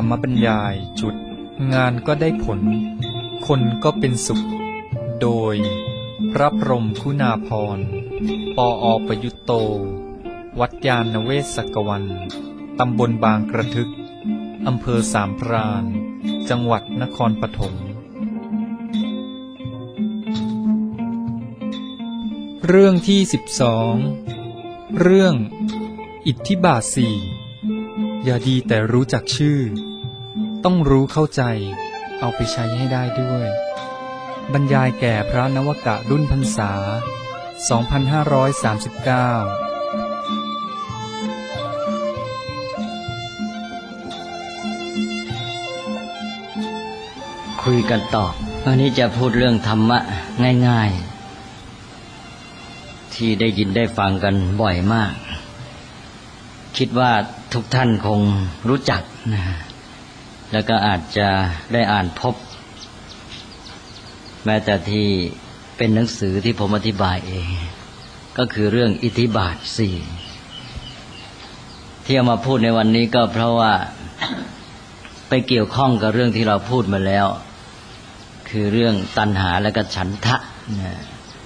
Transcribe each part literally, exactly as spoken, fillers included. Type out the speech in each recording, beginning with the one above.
รรมบรรยายจุดงานก็ได้ผลคนก็เป็นสุขโดยพระพรหมคุณาภรณ์ปออประยุตโตวัดยาณเวศกวันตำบลบางกระทึกอำเภอสามพรานจังหวัดนครปฐมเรื่องที่สิบสองเรื่องอิทธิบาทสี่อย่าดีแต่รู้จักชื่อต้องรู้เข้าใจเอาไปใช้ให้ได้ด้วยบรรยายแก่พระนวกะรุ่นพรรษาสองพันห้าร้อยสามสิบเก้าคุยกันต่อวันนี้จะพูดเรื่องธรรมะง่ายๆที่ได้ยินได้ฟังกันบ่อยมากคิดว่าทุกท่านคงรู้จักนะแล้วก็อาจจะได้อ่านพบแม้แต่ที่เป็นหนังสือที่ผมอธิบายเองก็คือเรื่องอิทธิบาทสี่ที่เอามาพูดในวันนี้ก็เพราะว่าไปเกี่ยวข้องกับเรื่องที่เราพูดมาแล้วคือเรื่องตัณหาและก็ฉันทะนะ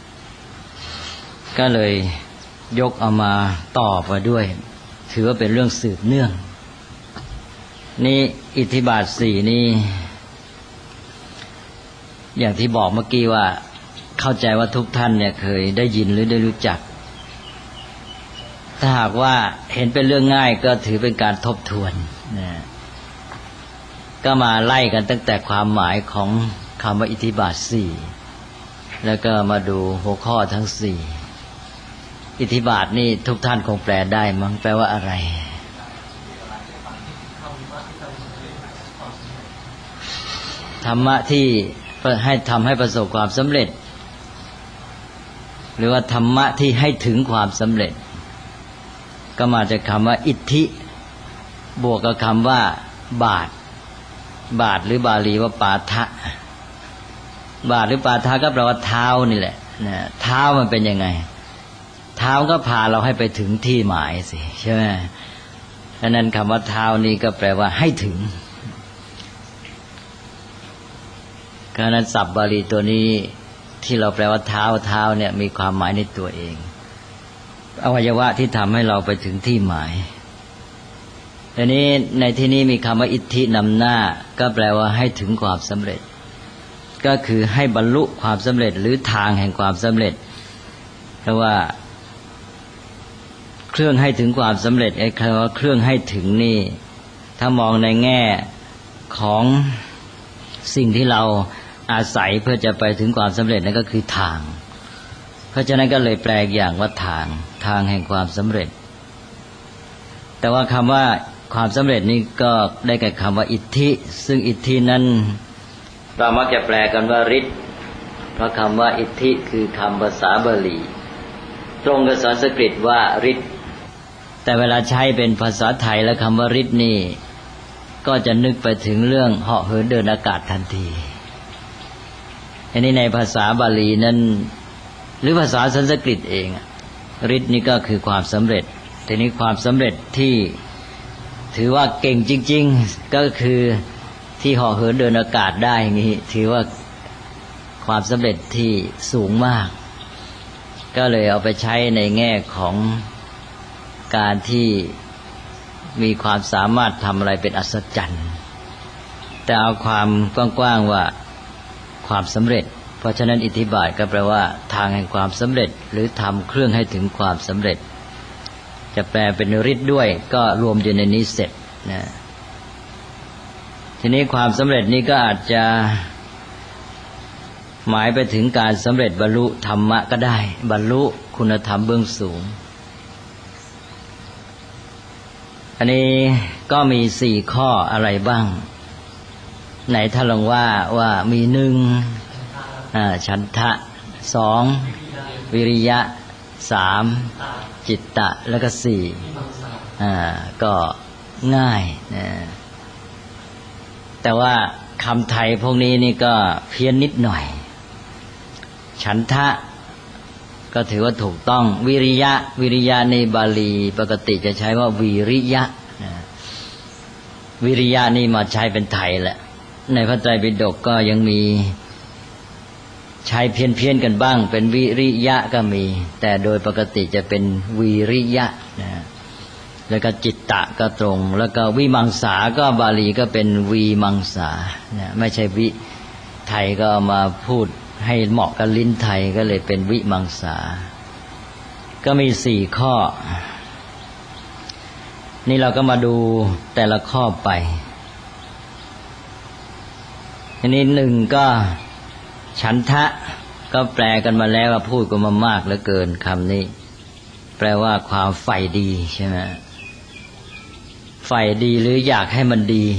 ก็เลยยกเอามาต่อมาด้วยถือว่าเป็นเรื่องสืบเนื่องนี่อิทธิบาทสี่นี่อย่างที่บอกเมื่อกี้ว่าเข้าใจว่าทุกท่านเนี่ยเคยได้ยินหรือได้รู้จักถ้าหากว่าเห็นเป็นเรื่องง่ายก็ถือเป็นการทบทวนนะก็มาไล่กันตั้งแต่ความหมายของคำว่าอิทธิบาทสี่แล้วก็มาดูหัวข้อทั้งสี่อิทธิบาทนี่ทุกท่านคงแปลได้มั้งแปลว่าอะไรธรรมะที่ให้ทำให้ประสบความสำเร็จหรือว่าธรรมะที่ให้ถึงความสำเร็จก็มาจากคำว่าอิทธิบวกกับคำว่าบาทบาทหรือบาลีว่าปาทะบาทหรือปาทะก็แปลว่าเท้านี่แหละนะเท้ามันเป็นยังไงเท้าก็พาเราให้ไปถึงที่หมายสิใช่ไหมดังนั้นคำว่าเท้านี่ก็แปลว่าให้ถึงเพราะนั้นศัพท์บาลีตัวนี้ที่เราแปลว่าเท้าเท้าเนี่ยมีความหมายในตัวเองอวัยวะที่ทำให้เราไปถึงที่หมายทีนี้ในที่นี้มีคำว่าอิทธินำหน้าก็แปลว่าให้ถึงความสำเร็จก็คือให้บรรลุความสำเร็จหรือทางแห่งความสำเร็จเพราะว่าเครื่องให้ถึงความสำเร็จไอ้คำว่าเครื่องให้ถึงนี่ถ้ามองในแง่ของสิ่งที่เราอาศัยเพื่อจะไปถึงความสำเร็จนั่นก็คือทางเพราะฉะนั้นก็เลยแปลอย่างว่าทางทางแห่งความสำเร็จแต่ว่าคำว่าความสำเร็จนี่ก็ได้แก่คำว่าอิทธิซึ่งอิทธินั้นเรามักจะแปลกันว่าฤทธิ์เพราะคำว่าอิทธิคือคำภาษาบาลีตรงกับสันสกฤตว่าฤทธิ์แต่เวลาใช้เป็นภาษาไทยแล้วคำว่าฤทธิ์นี่ก็จะนึกไปถึงเรื่องเหาะเหินเดินอากาศทันทีอันนี้ในภาษาบาลีนั้นหรือภาษาสันสกฤตเองฤทธิ์นี่ก็คือความสำเร็จทีนี้ความสำเร็จที่ถือว่าเก่งจริงๆก็คือที่เหาะเหินเดินอากาศได้อย่างนี้ถือว่าความสำเร็จที่สูงมากก็เลยเอาไปใช้ในแง่ของการที่มีความสามารถทำอะไรเป็นอัศจรรย์แต่เอาความกว้างๆว่าความสำเร็จเพราะฉะนั้นอิทธิบาทก็แปลว่าทางแห่งความสำเร็จหรือทำเครื่องให้ถึงความสำเร็จจะแปลเป็นฤทธิ์ด้วยก็รวมอยู่ในนี้เสร็จนะทีนี้ความสำเร็จนี้ก็อาจจะหมายไปถึงการสำเร็จบรรลุธรรมะก็ได้บรรลุคุณธรรมเบื้องสูงอันนี้ก็มีสี่ข้ออะไรบ้างไหนถ้าลองว่าว่ามีหนึ่งฉันทะสองวิริยะสามจิตตะแล้วก็สี่อ่าก็ง่ายนะแต่ว่าคำไทยพวกนี้นี่ก็เพี้ยนนิดหน่อยฉันทะก็ถือว่าถูกต้องวิริยะวิริยะในบาลีปกติจะใช้ว่าวีริยะนะวิริยะนี่มาใช้เป็นไทยแหละในพระไตรปิฎกก็ยังมีใช้เพี้ยนเพี้ยนกันบ้างเป็นวิริยะก็มีแต่โดยปกติจะเป็นวีริยะนะแล้วก็จิตตะก็ตรงแล้วก็วิมังสาก็บาลีก็เป็นวีมังสานะไม่ใช่วิไทยก็เอามาพูดให้เหมาะกับลิ้นไทยก็เลยเป็นวิมังสาก็มีสี่ข้อนี่เราก็มาดูแต่ละข้อไปอันนี้หนึ่งก็ฉันทะก็แปลกันมาแล้วว่าพูดกันมามากเหลือเกินคำนี้แปลว่าความใฝ่ดีใช่ไหมใฝ่ดีหรืออยากให้มันดี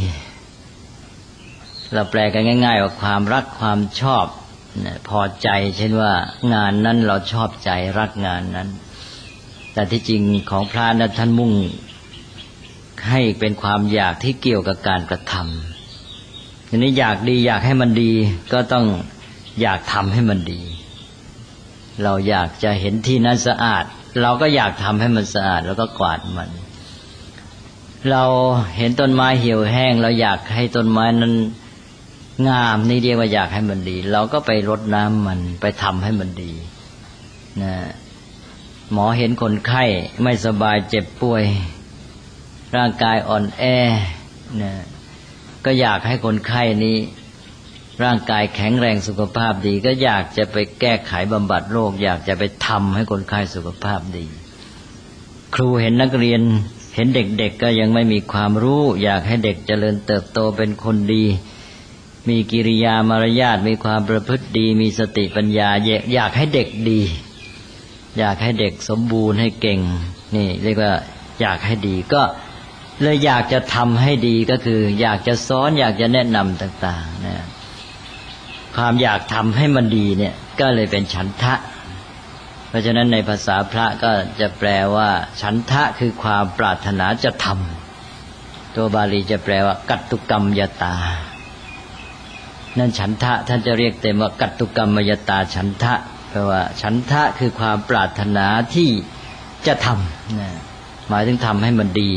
เราแปลกันง่ายๆว่าความรักความชอบพอใจเช่นว่างานนั้นเราชอบใจรักงานนั้นแต่ที่จริงของพระนั้นท่านมุ่งให้เป็นความอยากที่เกี่ยวกับการกระทำทีนี้อยากดีอยากให้มันดีก็ต้องอยากทำให้มันดีเราอยากจะเห็นที่นั้นสะอาดเราก็อยากทำให้มันสะอาดแล้วก็กวาดมันเราเห็นต้นไม้เหี่ยวแห้งเราอยากให้ต้นไม้นั้นงามนี่เรียกว่าอยากให้มันดีเราก็ไปรดน้ำมันไปทำให้มันดีนะหมอเห็นคนไข้ไม่สบายเจ็บป่วยร่างกายอ่อนแอนะก็อยากให้คนไข้นี้ร่างกายแข็งแรงสุขภาพดีก็อยากจะไปแก้ไขบำบัดโรคอยากจะไปทำให้คนไข้สุขภาพดีครูเห็นนักเรียนเห็นเด็กๆ ก็ยังไม่มีความรู้อยากให้เด็กเจริญเติบโตเป็นคนดีมีกิริยามารยาทมีความประพฤติดีมีสติปัญญาอยากให้เด็กดีอยากให้เด็กสมบูรณ์ให้เก่งนี่เรียกว่าอยากให้ดีก็เลยอยากจะทำให้ดีก็คืออยากจะสอนอยากจะแนะนำต่างๆนะความอยากทำให้มันดีเนี่ยก็เลยเป็นฉันทะเพราะฉะนั้นในภาษาพระก็จะแปลว่าฉันทะคือความปรารถนาจะทำตัวบาลีจะแปลว่ากัตตุกรรมยตานั่นฉันทะท่านจะเรียกเต็มว่ากัตตุกรรมยตาฉันทะแปลว่าฉันทะคือความปรารถนาที่จะทำนะหมายถึงทำให้มันดี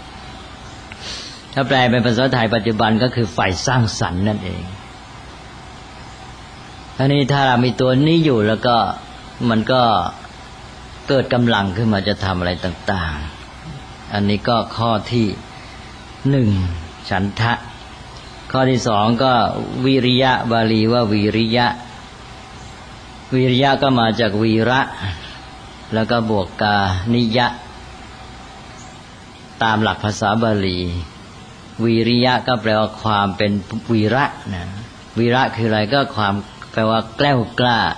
ถ้าแปลเป็นภาษาไทยปัจจุบันก็คือฝ่ายสร้างสรรค์นั่นเองอันนี้ถ้าเรามีตัวนี้อยู่แล้วก็มันก็เกิดกำลังขึ้นมาจะทำอะไรต่างๆอันนี้ก็ข้อที่หนึ่งฉันทะข้อที่สองก็วิริยะบาลีว่าวิริยะวิริยะก็มาจากวีระแล้วก็บวกกานิยะตามหลักภาษาบาลีวิริยะก็แปลว่าความเป็นวีระนะวีระคืออะไรก็ความแปลว่าแกล้วกล้า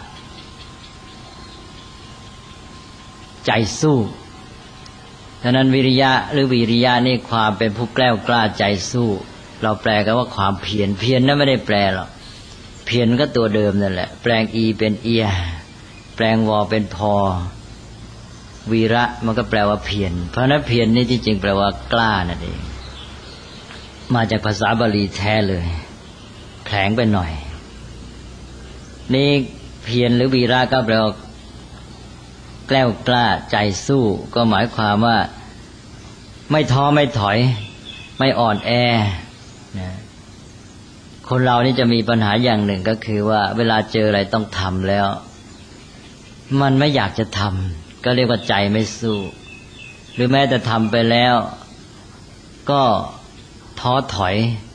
ใจสู้ฉะนั้นวิริยะหรือวิริยะนี่ความเป็นผู้แกล้วกล้าใจสู้เราแปลกันว่าความเพียรเพียรนั้นไม่ได้แปลหรอกเพียรก็ตัวเดิมนั่นแหละแปลงอีเป็นเอียแปลงวอเป็นพอวีระมันก็แปลว่าเพียรเพราะนั้นเพียรนี่ที่จริงแปลว่ากล้านั่นเองมาจากภาษาบาลีแท้เลยแผลงไปหน่อยนี่เพียรหรือวีระก็แปลว่าแกล้วกล้าใจสู้ก็หมายความว่าไม่ท้อไม่ถอยไม่อ่อนแอนะคนเรานี่จะมีปัญหาอย่างหนึ่งก็คือว่าเวลาเจออะไรต้องทำแล้วมันไม่อยากจะทำก็เรียกว่าใจไม่สู้หรือแม้แต่ทำไปแล้วก็ท้อถอย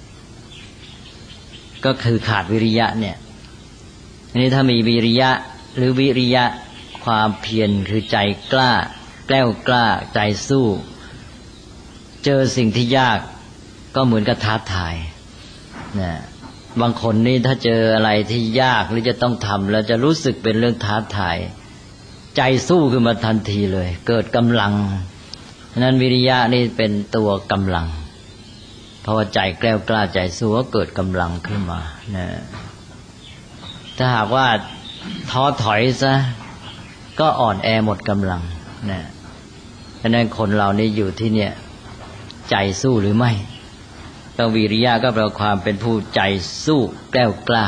ก็คือขาดวิริยะเนี่ยอันนี้ถ้ามีวิริยะหรือวิริยะความเพียรคือใจกล้าแกล้วกล้าใจสู้เจอสิ่งที่ยากก็เหมือนกับท้าทายนะบางคนนี่ถ้าเจออะไรที่ยากหรือจะต้องทำแล้วจะรู้สึกเป็นเรื่องท้าทายใจสู้ขึ้นมาทันทีเลยเกิดกำลังนั้นวิริยะนี่เป็นตัวกำลังเพราะว่าใจแกล้วกล้าใจสู้ก็เกิดกำลังขึ้นมานะถ้าหากว่าท้อถอยซะก็อ่อนแอหมดกำลังนะฉะนั้นคนเรานี่อยู่ที่เนี่ยใจสู้หรือไม่ต้องวิริยะก็แปลความเป็นผู้ใจสู้แกล้วกล้า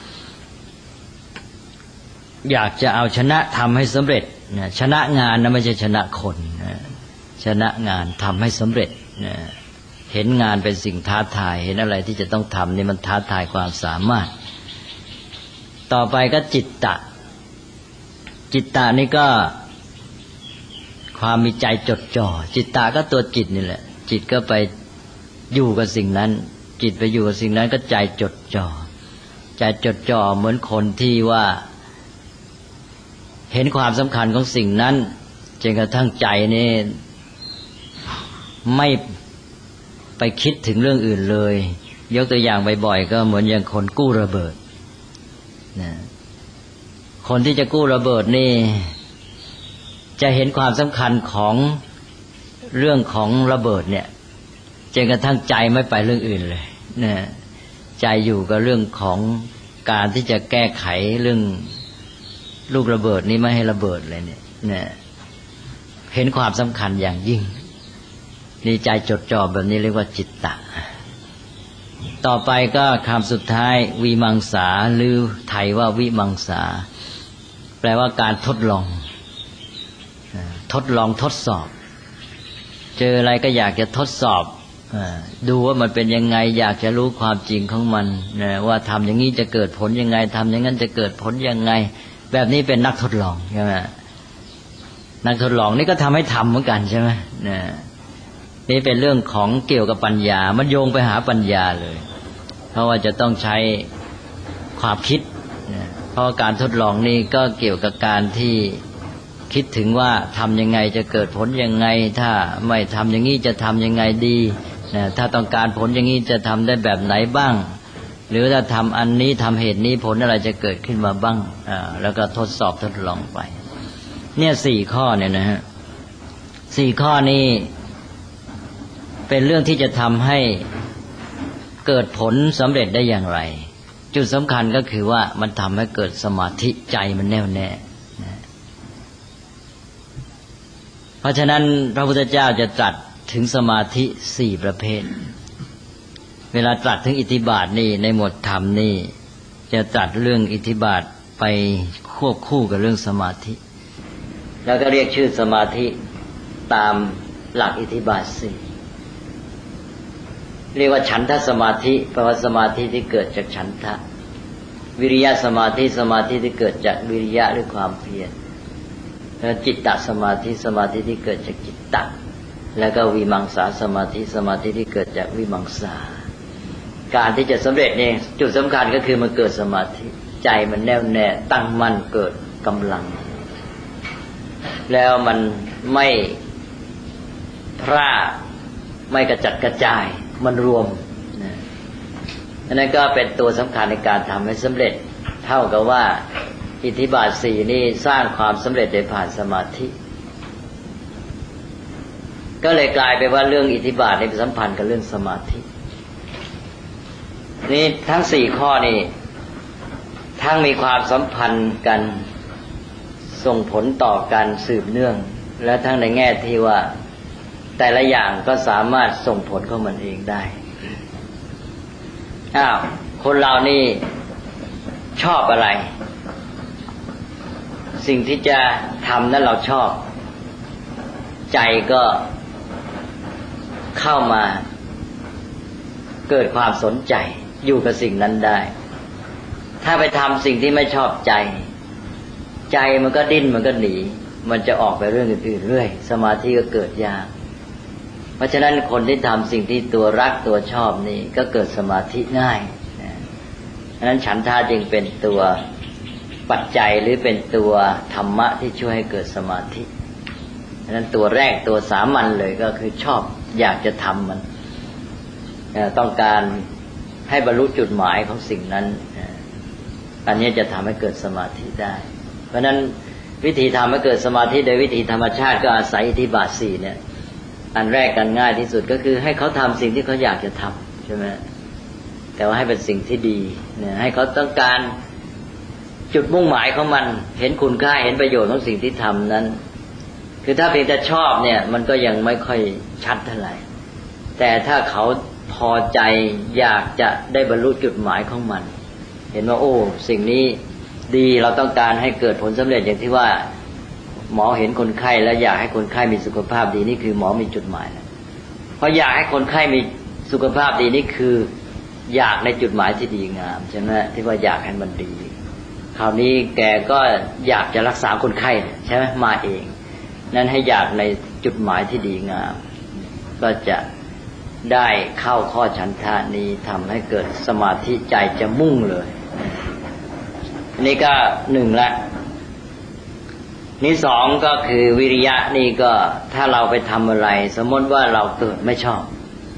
อยากจะเอาชนะทำให้สำเร็จนะชนะงานนะไม่ใช่ชนะคนนะชนะงานทำให้สำเร็จนะเห็นงานเป็นสิ่งท้าทายเห็นอะไรที่จะต้องทำนี่มันท้าทายความสามารถต่อไปก็จิตตะจิตตะนี่ก็ความมีใจจดจ่อจิตตะก็ตัวจิตนี่แหละจิตก็ไปอยู่กับสิ่งนั้นจิตไปอยู่กับสิ่งนั้นก็ใจจดจ่อใจจดจ่อเหมือนคนที่ว่าเห็นความสำคัญของสิ่งนั้นจนกระทั่งใจนี่ไม่ไปคิดถึงเรื่องอื่นเลยยกตัวอย่างบ่อยๆก็เหมือนอย่างคนกู้ระเบิดนะคนที่จะกู้ระเบิดนี่จะเห็นความสำคัญของเรื่องของระเบิดเนี่ยจนกระทั่งใจไม่ไปเรื่องอื่นเลยนะใจอยู่กับเรื่องของการที่จะแก้ไขเรื่องลูกระเบิดนี้ไม่ให้ระเบิดเลยเนี่ยนะเห็นความสำคัญอย่างยิ่งนี่ใจจดจ่อแบบนี้เรียกว่าจิตตะต่อไปก็คำสุดท้ายวิมังสาหรือไทยว่าวิมังสาแปลว่าการทดลองทดลองทดสอบเจออะไรก็อยากจะทดสอบดูว่ามันเป็นยังไงอยากจะรู้ความจริงของมันว่าทำอย่างนี้จะเกิดผลยังไงทำอย่างนั้นจะเกิดผลยังไงแบบนี้เป็นนักทดลองใช่ไหมนักทดลองนี่ก็ทำให้ทำเหมือนกันใช่ไหมนี่เป็นเรื่องของเกี่ยวกับปัญญามันโยงไปหาปัญญาเลยเพราะว่าจะต้องใช้ความคิดเพราะการทดลองนี่ก็เกี่ยวกับการที่คิดถึงว่าทำยังไงจะเกิดผลยังไงถ้าไม่ทำอย่างนี้จะทำยังไงดีถ้าต้องการผลอย่างนี้จะทำได้แบบไหนบ้างหรือถ้าทำอันนี้ทำเหตุนี้ผลอะไรจะเกิดขึ้นมาบ้างแล้วก็ทดสอบทดลองไปเนี่ยสี่ข้อเนี่ยนะฮะสี่ข้อนี้เป็นเรื่องที่จะทำให้เกิดผลสำเร็จได้อย่างไรจุดสำคัญก็คือว่ามันทำให้เกิดสมาธิใจมันแน่วแน่เพราะฉะนั้นพระพุทธเจ้าจะตรัสถึงสมาธิสี่ประเภทเวลาตรัสถึงอิทธิบาทนี่ในหมวดธรรมนี่จะตรัสเรื่องอิทธิบาทไปควบคู่กับเรื่องสมาธิแล้วก็เรียกชื่อสมาธิตามหลักอิทธิบาทสี่เรียกว่าฉันทสมาธิแปลว่าสมาธิที่เกิดจากฉันทะวิริยะสมาธิสมาธิที่เกิดจากวิริยะหรือความเพียรแล้วจิตตสมาธิสมาธิที่เกิดจากจิตตะแล้วก็วิมังสาสมาธิสมาธิที่เกิดจากวิมังสาการที่จะสำเร็จเนี่ยจุดสำคัญก็คือมันเกิดสมาธิใจมันแน่วแน่ตั้งมั่นเกิดกำลังแล้วมันไม่พร่าไม่กระจัดกระจายมันรวมนะนั่นก็เป็นตัวสำคัญในการทำให้สำเร็จเท่ากับว่าอิทธิบาทสี่นี่สร้างความสำเร็จโดยผ่านสมาธิก็เลยกลายไปว่าเรื่องอิทธิบาทนี่เป็นสัมพันธ์กับเรื่องสมาธินี่ทั้งสี่ข้อนี่ทั้งมีความสัมพันธ์กันส่งผลต่อการสืบเนื่องและทั้งในแง่ที่ว่าแต่ละอย่างก็สามารถส่งผลของมันเองได้อ้าวคนเรานี่ชอบอะไรสิ่งที่จะทำนั้นเราชอบใจก็เข้ามาเกิดความสนใจอยู่กับสิ่งนั้นได้ถ้าไปทำสิ่งที่ไม่ชอบใจใจมันก็ดิ้นมันก็หนีมันจะออกไปเรื่องอื่นๆเรื่อยสมาธิก็เกิดยากเพราะฉะนั้นคนที่ทำสิ่งที่ตัวรักตัวชอบนี่ก็เกิดสมาธิง่ายนะเพราะฉะนั้นฉันทะจึงเป็นตัวปัจจัยหรือเป็นตัวธรรมะที่ช่วยให้เกิดสมาธิเพราะฉะนั้นตัวแรกตัวสามัญเลยก็คือชอบอยากจะทำมันต้องการให้บรรลุจุดหมายของสิ่งนั้นอันนี้จะทำให้เกิดสมาธิได้เพราะฉะนั้นวิธีทำให้เกิดสมาธิโดยวิธีธรรมชาติก็อาศัยอิทธิบาทสี่เนี่ยอันแรกกันง่ายที่สุดก็คือให้เขาทำสิ่งที่เขาอยากจะทำใช่ไหมแต่ว่าให้เป็นสิ่งที่ดีเนี่ยให้เขาต้องการจุดมุ่งหมายของมันเห็นคุณค่าเห็นประโยชน์ของสิ่งที่ทำนั้นคือถ้าเพียงแต่ชอบเนี่ยมันก็ยังไม่ค่อยชัดเท่าไหร่แต่ถ้าเขาพอใจอยากจะได้บรรลุจุดหมายของมันเห็นว่าโอ้สิ่งนี้ดีเราต้องการให้เกิดผลสำเร็จอย่างที่ว่าหมอเห็นคนไข้แล้วอยากให้คนไข้มีสุขภาพดีนี่คือหมอมีจุดหมายแล้วพออยากให้คนไข้มีสุขภาพดีนี่คืออยากในจุดหมายที่ดีงามใช่ไหมที่ว่าอยากให้มันดีคราวนี้แกก็อยากจะรักษาคนไข้ใช่ไหมมาเองนั้นให้อยากในจุดหมายที่ดีงามก็จะได้เข้าข้อฉันทะนี้ทำให้เกิดสมาธิใจจะมุ่งเลยอันนี้ก็หนึ่งละนี่สองก็คือวิริยะนี่ก็ถ้าเราไปทำอะไรสมมติว่าเราเกิดไม่ชอบ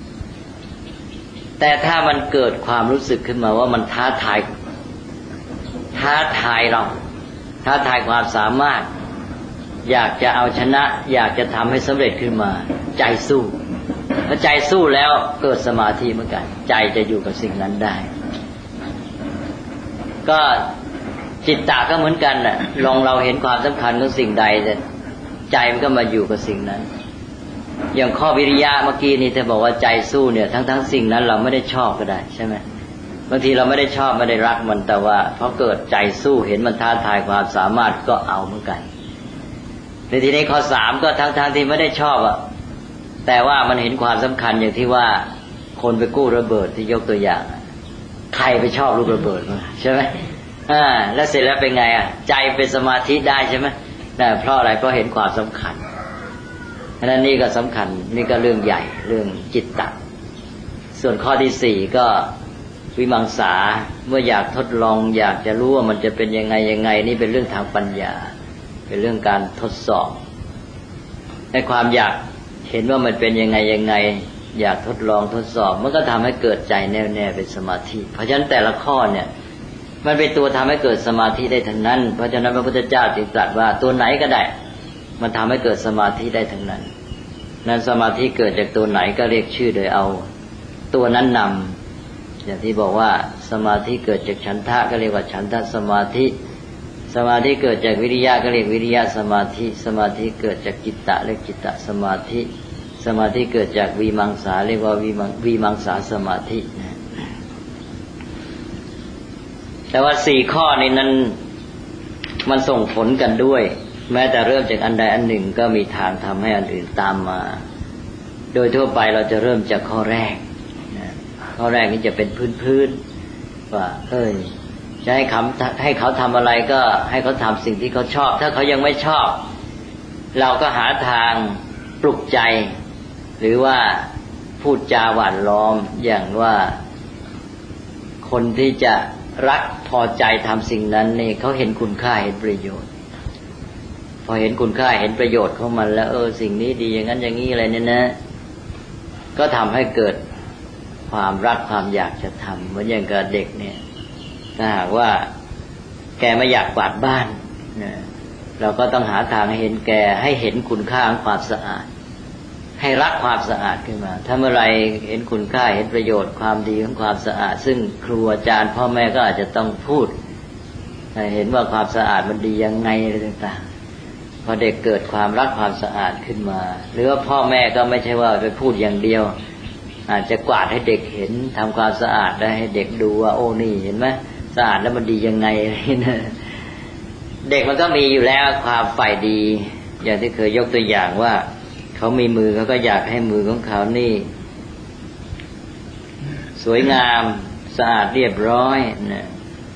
แต่ถ้ามันเกิดความรู้สึกขึ้นมาว่ามันท้าทายท้าทายเราท้าทายความสามารถอยากจะเอาชนะอยากจะทำให้สำเร็จขึ้นมาใจสู้พอใจสู้แล้วเกิดสมาธิเหมือนกันใจจะอยู่กับสิ่งนั้นได้ก็จิตตะก็เหมือนกันน่ะลองเราเห็นความสำคัญของสิ่งใดใจมันก็มาอยู่กับสิ่งนั้นอย่างข้อวิริยะเมื่อกี้นี่เธอบอกว่าใจสู้เนี่ยทั้งทั้งสิ่งนั้นเราไม่ได้ชอบก็ได้ใช่ไหมบางทีเราไม่ได้ชอบไม่ได้รักมันแต่ว่าพอเกิดใจสู้เห็นมันท้าทายความสามารถก็เอาเหมือนกันในทีนี้ข้อสามก็ทั้งทั้งที่ไม่ได้ชอบอะแต่ว่ามันเห็นความสำคัญอย่างที่ว่าคนไปกู้ระเบิดที่ยกตัวอย่างใครไปชอบลูกระเบิดมั้งใช่ไหมอ่าแล้วเสร็จแล้วเป็นไงอ่ะใจเป็นสมาธิได้ใช่ไหมแต่เพราะอะไรเพราะเห็นความสำคัญฉะนั้นนี่ก็สำคัญนี่ก็เรื่องใหญ่เรื่องจิตตะส่วนข้อที่สี่ก็วิมังสาเมื่ออยากทดลองอยากจะรู้ว่ามันจะเป็นยังไงยังไงนี่เป็นเรื่องทางปัญญาเป็นเรื่องการทดสอบในความอยากเห็นว่ามันเป็นยังไงยังไงอยากทดลองทดสอบมันก็ทำให้เกิดใจแน่วแน่เป็นสมาธิเพราะฉะนั้นแต่ละข้อเนี่ยมันเป็นตัวทำให้เกิดสมาธิได้ทั้งนั้นเพราะฉะนั้นพระพุทธเจ้าจึงตรัสว่าตัวไหนก็ได้มันทำให้เกิดสมาธิได้ทั้งนั้นนั้นสมาธิเกิดจากตัวไหนก็เรียกชื่อโดยเอาตัวนั้นนำอย่างที่บอกว่าสมาธิเกิดจากฉันทะก็เรียกว่าฉันทะสมาธิสมาธิเกิดจากวิริยะก็เรียกวิริยะสมาธิสมาธิเกิดจากจิตตะเรียกจิตตสมาธิสมาธิเกิดจากวิมังสาเรียกว่าวิมังวิมังสาสมาธิแต่ว่าสี่ข้อนี้นั้นมันส่งผลกันด้วยแม้แต่เริ่มจากอันใดอันหนึ่งก็มีทางทำให้อันอื่นตามมาโดยทั่วไปเราจะเริ่มจากข้อแรกข้อแรกนี้จะเป็นพื้นๆว่าเอ้ยจะให้เขาให้เขาทำอะไรก็ให้เขาทำสิ่งที่เขาชอบถ้าเขายังไม่ชอบเราก็หาทางปลุกใจหรือว่าพูดจาหวานล้อมอย่างว่าคนที่จะรักพอใจทำสิ่งนั้นนี่เขาเห็นคุณค่าเห็นประโยชน์พอเห็นคุณค่าเห็นประโยชน์ของมันแล้วเออสิ่งนี้ดีอย่างนั้นอย่างนี้อะไรเนี่ยนะก็ทำให้เกิดความรักความอยากจะทำเหมือนอย่างกับเด็กเนี่ยถ้าหากว่าแกไม่อยากกวาดบ้านนะเราก็ต้องหาทางให้เห็นแกให้เห็นคุณค่าของความสะอาดให้รักความสะอาดขึ้นมาถ้าเมื่อไรเห็นคุณค่าเห็นประโยชน์ความดีของความสะอาดซึ่งครูอาจารย์พ่อแม่ก็อาจจะต้องพูดให้เห็นว่าความสะอาดมันดียังไงอะไรต่างๆพอเด็กเกิดความรักความสะอาดขึ้นมาหรือว่าพ่อแม่ก็ไม่ใช่ว่าไปพูดอย่างเดียวอาจจะกวาดให้เด็กเห็นทำความสะอาดได้ให้เด็กดูว่าโอ้นี่เห็นไหมสะอาดแล้วมันดียังไงนะเด็กมันก็มีอยู่แล้วความใฝ่ดีอย่างที่เคยยกตัวอย่างว่าเขามีมือเขาก็อยากให้มือของเขานี่สวยงามสะอาดเรียบร้อยนะ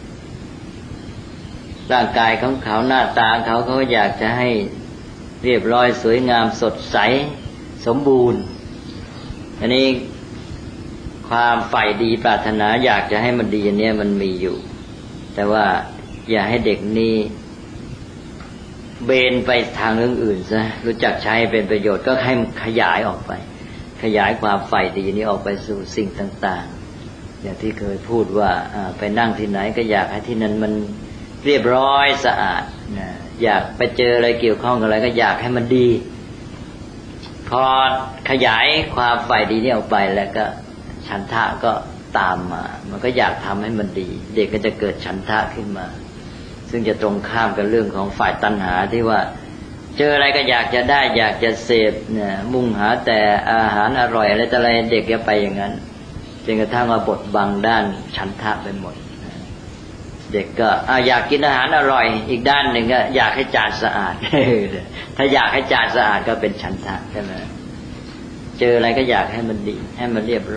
ร่างกายของเขาหน้าตาเขาเขาอยากจะให้เรียบร้อยสวยงามสดใสสมบูรณ์อันนี้ความใฝ่ดีปรารถนาอยากจะให้มันดีอันนี้มันมีอยู่แต่ว่าอย่าให้เด็กนี่เบนไปทางเรื่องอื่นซะรู้จักใช้เป็นประโยชน์ก็ให้ขยายออกไปขยายความใฝ่ดีนี้ออกไปสู่สิ่งต่างๆอย่างที่เคยพูดว่าไปนั่งที่ไหนก็อยากให้ที่นั้นมันเรียบร้อยสะอาดนะอยากไปเจออะไรเกี่ยวข้องกับอะไรก็อยากให้มันดีพอขยายความใฝ่ดีนี้ออกไปแล้วก็ฉันทะก็ตามมามันก็อยากทำให้มันดีเด็กก็จะเกิดฉันทะขึ้นมาซึ่งจะตรงข้ามกับเรื่องของฝ่ายตัณหาที่ว่าเจออะไรก็อยากจะได้อยากจะเสพเนี่ยมุ่งหาแต่อาหารอร่อยอะไรแต่อะไรเด็กก็ไปอย่างนั้นจนกระทั่งมาบดบังด้านฉันทะไปหมดเด็กก็อ่ะอยากกินอาหารอร่อยอีกด้านหนึ่งก็อยากให้จานสะอาด ถ้าอยากให้จานสะอาดก็เป็นฉันทะใช่ไหมเจออะไรก็อยากให้มันดีให้มันเรียบร้อย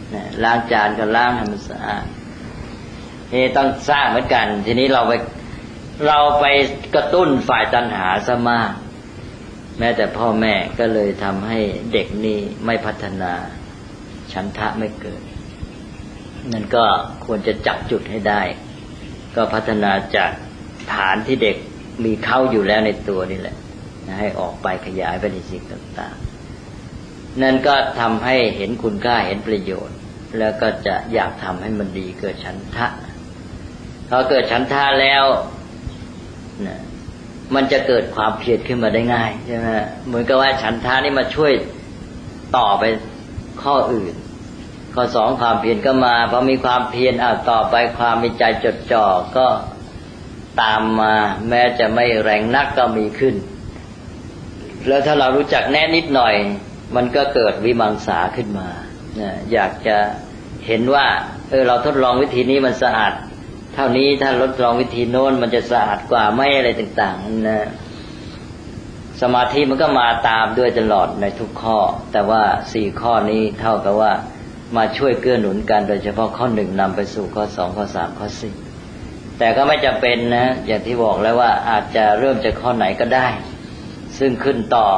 นะล้างจานก็ล้างให้มันสะอาดนี่ต้องสร้างเหมือนกันทีนี้เราไปเราไปกระตุ้นฝ่ายตัณหาซะมากแม้แต่พ่อแม่ก็เลยทำให้เด็กนี่ไม่พัฒนาฉันทะไม่เกิดนั่นก็ควรจะจับจุดให้ได้ก็พัฒนาจากฐานที่เด็กมีเข้าอยู่แล้วในตัวนี่แหละให้ออกไปขยายไปในสิ่งต่างๆนั่นก็ทำให้เห็นคุณค่าเห็นประโยชน์แล้วก็จะอยากทำให้มันดีเกิดฉันทะพอเกิดฉันทะแล้วนะมันจะเกิดความเพียรขึ้นมาได้ง่ายใช่ไหมเหมือนกับว่าฉันทะนี่มาช่วยต่อไปข้ออื่นข้อสองความเพียรก็มาพอมีความเพียรอ่ะต่อไปความมีใจจดจ่อก็ตามมาแม้จะไม่แรงนักก็มีขึ้นแล้วถ้าเรารู้จักแน่นิดหน่อยมันก็เกิดวิมังสาขึ้นมานะอยากจะเห็นว่าเออเราทดลองวิธีนี้มันสะอาดเท่านี้ถ้าทดลองวิธีโน้นมันจะสะอาดกว่าไม่อะไรต่างๆนะสมาธิมันก็มาตามด้วยตลอดในทุกข้อแต่ว่าสี่ข้อนี้เท่ากับว่ามาช่วยเกื้อหนุนกันโดยเฉพาะข้อหนึ่งนำไปสู่ข้อสองข้อสามข้อสี่แต่ก็ไม่จำเป็นนะอย่างที่บอกแล้วว่าอาจจะเริ่มจากข้อไหนก็ได้ซึ่งขึ้นต่อ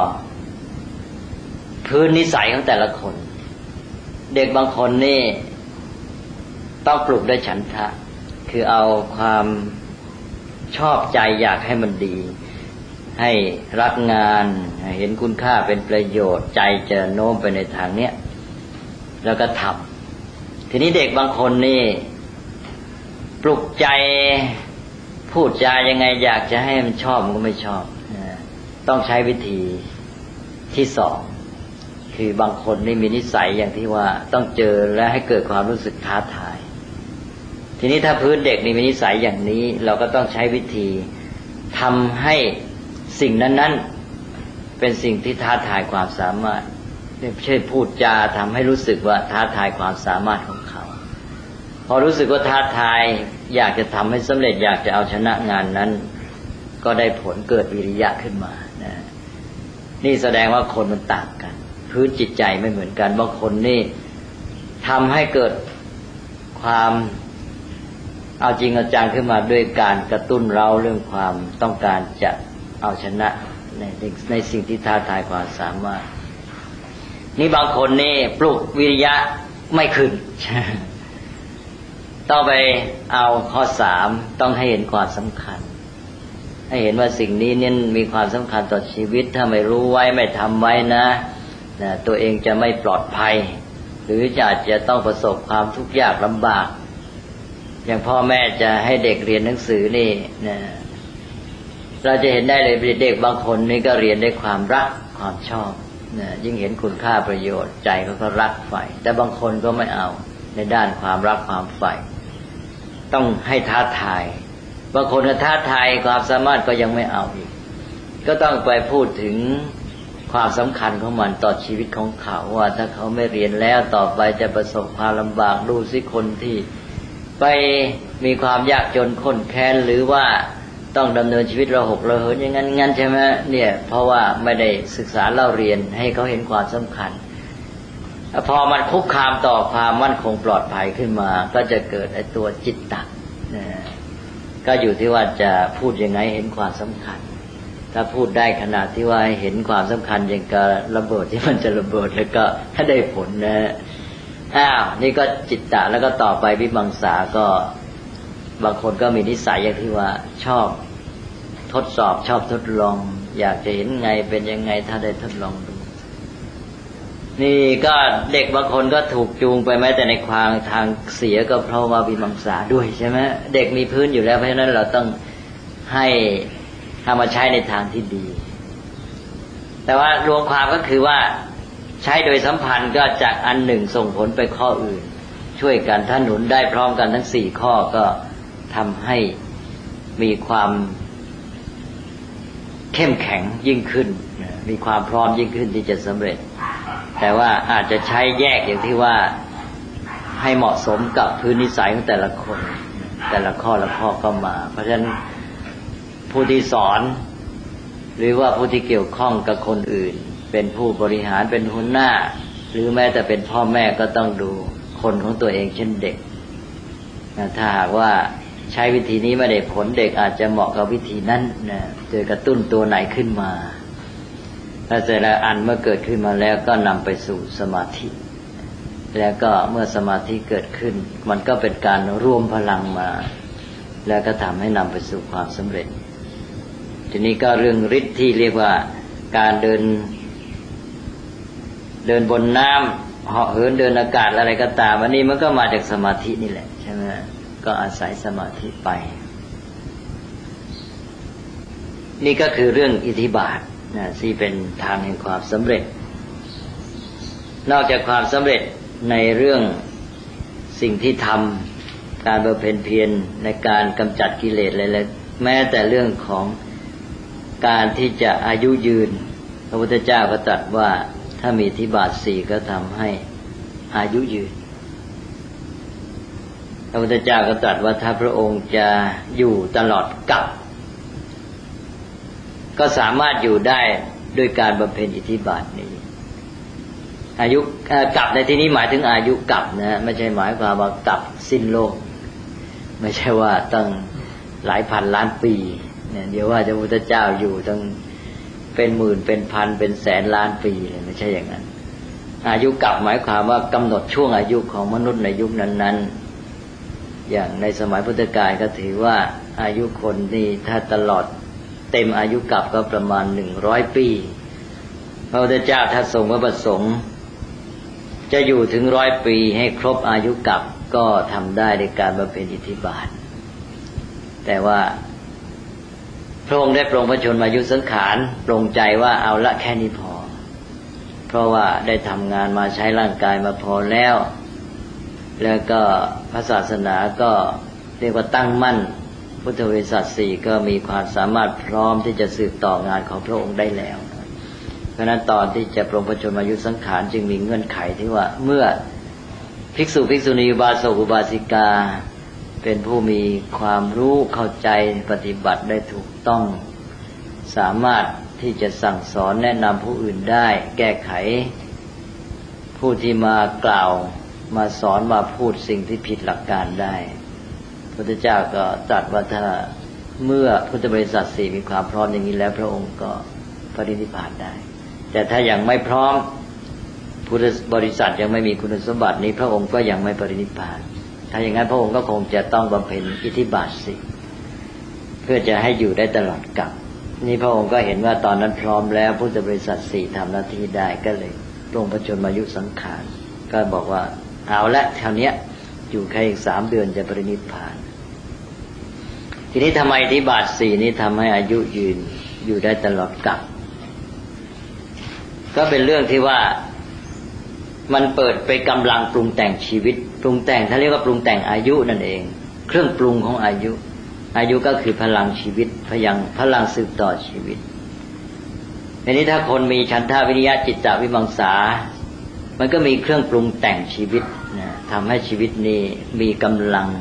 พื้นนิสัยของแต่ละคนเด็กบางคนนี่ต้องปลูกด้วยฉันทะคือเอาความชอบใจอยากให้มันดีให้รักงานเห็นคุณค่าเป็นประโยชน์ใจจะโน้มไปในทางเนี้ยแล้วก็ทำทีนี้เด็กบางคนนี่ปลุกใจพูดจายังไงอยากจะให้มันชอบมันก็ไม่ชอบต้องใช้วิธีที่สองคือบางคนนี่มีนิสัยอย่างที่ว่าต้องเจอและให้เกิดความรู้สึกท้าทายทีนี้ถ้าพื้นเด็กนี่มีนิสัยอย่างนี้เราก็ต้องใช้วิธีทำให้สิ่งนั้นๆเป็นสิ่งที่ท้าทายความสามารถไม่ใช่พูดจาทำให้รู้สึกว่าท้าทายความสามารถของเขาพอรู้สึกว่าท้าทายอยากจะทำให้สำเร็จอยากจะเอาชนะงานนั้นก็ได้ผลเกิดวิริยะขึ้นมานะนี่แสดงว่าคนมันต่างกันพื้นจิตใจไม่เหมือนกันบางคนนี่ทำให้เกิดความเอาจริงเอาจังขึ้นมาด้วยการกระตุ้นเราเรื่องความต้องการจะเอาชนะในในสิ่งที่ท้าทายความสามารถนี่บางคนนี่ปลุกวิริยะไม่ขึ้น ต้องไปเอาข้อสามต้องให้เห็นความสำคัญให้เห็นว่าสิ่งนี้เนี่ยมีความสำคัญต่อชีวิตถ้าไม่รู้ไว้ไม่ทำไว้นะนะตัวเองจะไม่ปลอดภัยหรือจะอาจจะต้องประสบความทุกข์ยากลำบากอย่างพ่อแม่จะให้เด็กเรียนหนังสือนี่นะเราจะเห็นได้เลยเด็กบางคนนี่ก็เรียนด้วยความรักความชอบนะยิ่งเห็นคุณค่าประโยชน์ใจเขาก็รักใฝ่แต่บางคนก็ไม่เอาในด้านความรักความใฝ่ต้องให้ท้าทายบางคนก็ท้าทายความสามารถก็ยังไม่เอาอีกก็ต้องไปพูดถึงความสำคัญของมันต่อชีวิตของเขาว่าถ้าเขาไม่เรียนแล้วต่อไปจะประสบความลำบากดูสิคนที่ไปมีความยากจนข้นแค้นหรือว่าต้องดำเนินชีวิตระหกระเหินอย่างนั้นงั้นใช่ไหมเนี่ยเพราะว่าไม่ได้ศึกษาเล่าเรียนให้เขาเห็นความสำคัญพอมันคุกคามต่อความมั่นคงปลอดภัยขึ้นมาก็จะเกิดไอ้ตัวจิตตะนะก็อยู่ที่ว่าจะพูดยังไงเห็นความสำคัญถ้าพูดได้ขนาดที่ว่าเห็นความสำคัญอย่างกับระเบิดที่มันจะระเบิดแล้วก็ถ้าได้ผลนะอ้าวนี่ก็จิตตะแล้วก็ต่อไปวิมังสาก็บางคนก็มีนิสัยอย่างที่ว่าชอบทดสอบชอบทดลองอยากจะเห็นไงเป็นยังไงถ้าได้ทดลองดูนี่ก็เด็กบางคนก็ถูกจูงไปแม้แต่ในความทางเสียก็เพราะว่าวิมังสาด้วยใช่ไหมเด็กมีพื้นอยู่แล้วเพราะฉะนั้นเราต้องให้ทำมาใช้ในทางที่ดีแต่ว่ารวมความก็คือว่าใช้โดยสัมพันธ์ก็จากอันหนึ่งส่งผลไปข้ออื่นช่วยกันถ้าหนุนได้พร้อมกันทั้งสี่ข้อก็ทำให้มีความเข้มแข็งยิ่งขึ้นมีความพร้อมยิ่งขึ้นที่จะสำเร็จแต่ว่าอาจจะใช้แยกอย่างที่ว่าให้เหมาะสมกับพื้นนิสัยของแต่ละคนแต่ละข้อละข้อก็มาเพราะฉะนั้นผู้ที่สอนหรือว่าผู้ที่เกี่ยวข้องกับคนอื่นเป็นผู้บริหารเป็นหัวหน้าหรือแม้แต่เป็นพ่อแม่ก็ต้องดูคนของตัวเองเช่นเด็กถ้าหากว่าใช้วิธีนี้ไม่ได้ผลเด็กอาจจะเหมาะกับวิธีนั้นนะเจอกระตุ้นตัวไหนขึ้นมาแล้วแต่ละอันเมื่อเกิดขึ้นมาแล้วก็นำไปสู่สมาธิแล้วก็เมื่อสมาธิเกิดขึ้นมันก็เป็นการรวมพลังมาแล้วก็ทำให้นำไปสู่ความสำเร็จทีนี้ก็เรื่องฤทธิ์ที่เรียกว่าการเดินเดินบนน้ำเหาะเหินเดินอากาศอะไรก็ตามอันนี้มันก็มาจากสมาธินี่แหละใช่ไหมก็อาศัยสมาธิไปนี่ก็คือเรื่องอิทธิบาทนะที่เป็นทางแห่งความสำเร็จนอกจากความสำเร็จในเรื่องสิ่งที่ทำการบำเพ็ญเพียรในการกำจัดกิเลสอะไรแล้วแม้แต่เรื่องของการที่จะอายุยืนพระพุทธเจ้าก็ตรัสว่าถ้ามีอิทธิบาทสี่ก็ทำให้อายุยืนพระพุทธเจ้าก็ตรัสว่าถ้าพระองค์จะอยู่ตลอดกาลก็สามารถอยู่ได้ด้วยการบำเพ็ญอิทธิบาทนี้อายุกลับในที่นี้หมายถึงอายุกลับนะไม่ใช่หมายความว่ากลับสิ้นโลกไม่ใช่ว่าตั้งหลายพันล้านปีเนี่ยเดี๋ยวว่าพระพุทธเจ้าอยู่ตั้งเป็นหมื่นเป็นพันเป็นแสนล้านปีเลยไม่ใช่อย่างนั้นอายุกลับหมายความว่ากำหนดช่วงอายุของมนุษย์ในยุคนั้นๆอย่างในสมัยพุทธกาลก็ถือว่าอายุคนนี่ถ้าตลอดเต็มอายุกลับก็ประมาณหนึ่งร้อยปีพระพุทธเจ้าถ้าทรงพระประสงค์จะอยู่ถึงร้อยปีให้ครบอายุกลับก็ทำได้ในการบำเพ็ญอิทธิบาทแต่ว่าพระองค์ได้ปรงพระชนมายุสังขารปรงใจว่าเอาละแค่นี้พอเพราะว่าได้ทำงานมาใช้ร่างกายมาพอแล้วแล้วก็พระศาสนาก็เรียกว่าตั้งมั่นพุทธบริษัทสี่ก็มีความสามารถพร้อมที่จะสืบต่องานของพระองค์ได้แล้วเพราะนั้นตอนที่จะปรงพระชนมายุสังขารจึงมีเงื่อนไขที่ว่าเมื่อภิกษุภิกษุณีอุบาสกอุบาสิกาเป็นผู้มีความรู้เข้าใจปฏิบัติได้ถูกต้องสามารถที่จะสั่งสอนแนะนำผู้อื่นได้แก้ไขผู้ที่มากล่าวมาสอนมาพูดสิ่งที่ผิดหลักการได้พระพุทธเจ้าก็ตรัสว่าถ้าเมื่อพุทธบริษัทสี่มีความพร้อมอย่างนี้แล้วพระองค์ก็ปรินิพพานได้แต่ถ้ายังไม่พร้อมพุทธบริษัทยังไม่มีคุณสมบัตินี้พระองค์ก็ยังไม่ปรินิพพานถ้าอย่างนั้นพระองค์ก็คงจะต้องบำเพ็ญอิทธิบาทสี่เพื่อจะให้อยู่ได้ตลอดกาลนี่พระองค์ก็เห็นว่าตอนนั้นพร้อมแล้วพุทธบริษัทสี่ทำหน้าที่ได้ก็เลยปรงพระชนมายุสังขารก็บอกว่าเอาละเท่านี้อยู่แค่อีกสามเดือนจะปรินิพพานทีนี้ทำไมอิทธิบาทสี่นี้ทำให้อายุยืนอยู่ได้ตลอดกาลก็เป็นเรื่องที่ว่ามันเปิดไปกำลังปรุงแต่งชีวิตปรุงแต่งถ้าเรียกว่าปรุงแต่งอายุนั่นเองเครื่องปรุงของอายุอายุก็คือพลังชีวิตพลังพลังสืบต่อชีวิตทีนี้ถ้าคนมีฉันทาวิริยะจิตตวิมังสามันก็มีเครื่องปรุงแต่งชีวิตนะทำให้ชีวิตนี้มีกำลัง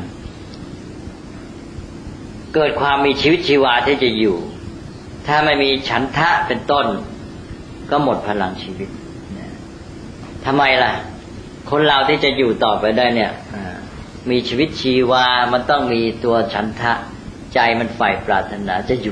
เกิดความมีชีวิตชีวาที่จะอยู่ถ้าไม่มีฉันทะเป็นต้นก็หมดพลังชีวิตนะทำไมล่ะคนเราที่จะอยู่ต่อไปได้เนี่ยมีชีวิตชีวามันต้องมีตัวฉันทะใจมันใฝ่ปรารถนาจะอยู่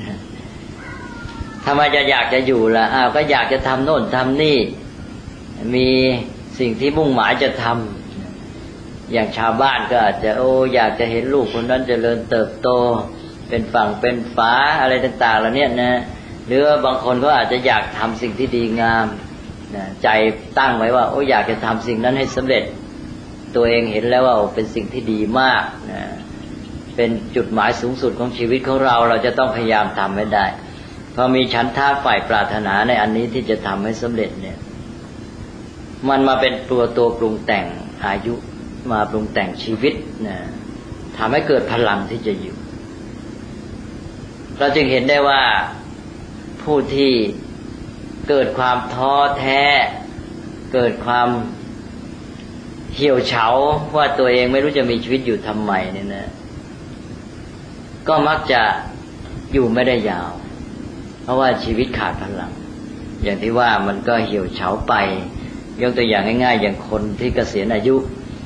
ทำไมจะอยากจะอยู่ล่ะอ้าวก็อยากจะทำโน่นทำนี่มีสิ่งที่มุ่งหมายจะทำอย่างชาวบ้านก็อาจจะโอ้อยากจะเห็นลูกคนนั้นเจริญเติบโตเป็นฝั่งเป็นฝาอะไรต่างๆเหล่านี้นะหรือบางคนก็อาจจะอยากทำสิ่งที่ดีงามนะใจตั้งไว้ว่าโอ้อยากจะทำสิ่งนั้นให้สำเร็จตัวเองเห็นแล้วว่าเป็นสิ่งที่ดีมากนะเป็นจุดหมายสูงสุดของชีวิตของเราเราจะต้องพยายามทำให้ได้พอมีฉันทะฝ่ายปรารถนาในอันนี้ที่จะทำให้สำเร็จเนี่ยมันมาเป็นตัวตัวปรุงแต่งอายุมาปรุงแต่งชีวิตนะทำให้เกิดพลังที่จะอยู่เราจึงเห็นได้ว่าผู้ที่เกิดความท้อแท้เกิดความเหี่ยวเฉาว่าตัวเองไม่รู้จะมีชีวิตอยู่ทำไมเนี่ยนะก็มักจะอยู่ไม่ได้ยาวเพราะว่าชีวิตขาดพลังอย่างที่ว่ามันก็เหี่ยวเฉาไปยกตัวอย่างง่ายๆอย่างคนที่เกษียณอายุ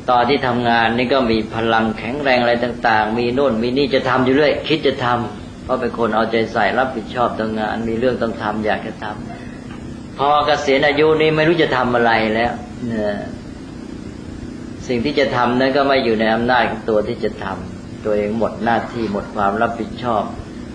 ตอนที่ทำงานนี่ก็มีพลังแข็งแรงอะไรต่างๆมีโน่นมีนี่จะทำอยู่เรื่อยคิดจะทำเพราะเป็นคนเอาใจใส่รับผิดชอบต่องานมีเรื่องต้องทำอยากจะทำพอเกษียณอายุนี่ไม่รู้จะทำอะไรแล้วเนี่ยสิ่งที่จะทำนั้นก็ไม่อยู่ในอำนาจของตัวที่จะทำตัวเองหมดหน้าที่หมดความรับผิดชอบ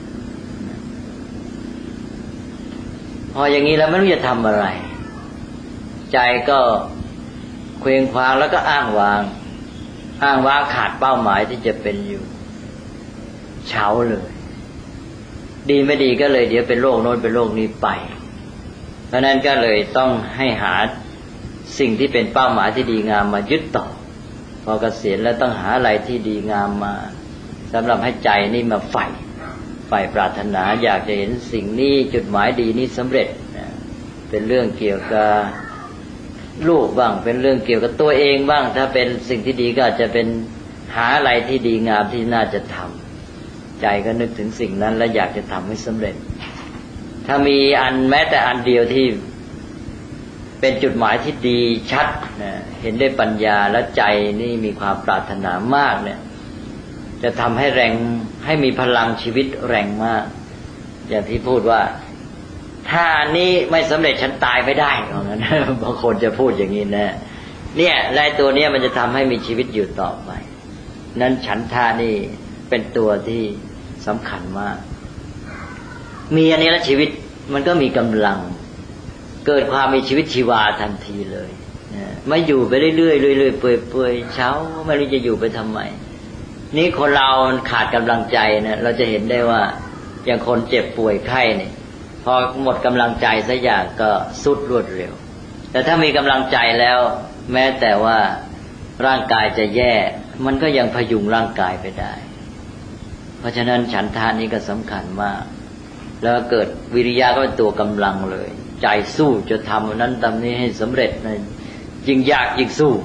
พออย่างนี้แล้วไม่รู้จะทำอะไรใจก็เคว้งคว้างแล้วก็อ้างว้างอ้างว้างขาดเป้าหมายที่จะเป็นอยู่เฉาเลยดีไม่ดีก็เลยเดี๋ยวเป็นโรคโน้นเป็นโรคนี้ไปเพราะนั้นก็เลยต้องให้หาสิ่งที่เป็นเป้าหมายที่ดีงามมายึดต่อพอเกษียณแล้วต้องหาอะไรที่ดีงามมาสำหรับให้ใจนี่มาใฝ่ใฝ่ปรารถนาอยากจะเห็นสิ่งนี้จุดหมายดีนี้สำเร็จเป็นเรื่องเกี่ยวกับลูกบ้างเป็นเรื่องเกี่ยวกับตัวเองบ้างถ้าเป็นสิ่งที่ดีก็อาจจะเป็นหาอะไรที่ดีงามที่น่าจะทำใจก็นึกถึงสิ่งนั้นและอยากจะทำให้สำเร็จถ้ามีอันแม้แต่อันเดียวที่เป็นจุดหมายที่ดีชัดนะเห็นได้ปัญญาและใจนี่มีความปรารถนามากเนี่ยจะทำให้แรงให้มีพลังชีวิตแรงมากอย่างที่พูดว่าถ้าอันนี้ไม่สำเร็จฉันตายไม่ได้เพราะงั้นบางคนจะพูดอย่างนี้นะเนี่ยไล่ตัวเนี้ยมันจะทำให้มีชีวิตอยู่ต่อไปนั้นฉันทานี่เป็นตัวที่สำคัญมากมีอันนี้แล้วชีวิตมันก็มีกำลังเกิดความมีชีวิตชีวาทันทีเลยนะไม่อยู่ไปเรื่อยๆเรื่อยๆเปื่อยๆเช้าไม่รู้จะอยู่ไปทำไมนี่คนเรามันขาดกำลังใจนะเราจะเห็นได้ว่าอย่างคนเจ็บป่วยไข้เนี่ยพอหมดกำลังใจสักอย่างก็สุดรวดเร็วแต่ถ้ามีกำลังใจแล้วแม้แต่ว่าร่างกายจะแย่มันก็ยังพยุงร่างกายไปได้เพราะฉะนั้นฉันทานี้ก็สำคัญมากแล้วเกิดวิริยะก็เป็นตัวกำลังเลยใจสู้จะทำนั้นทำนี้ให้สำเร็จนะยิ่งยากยิ่งสู้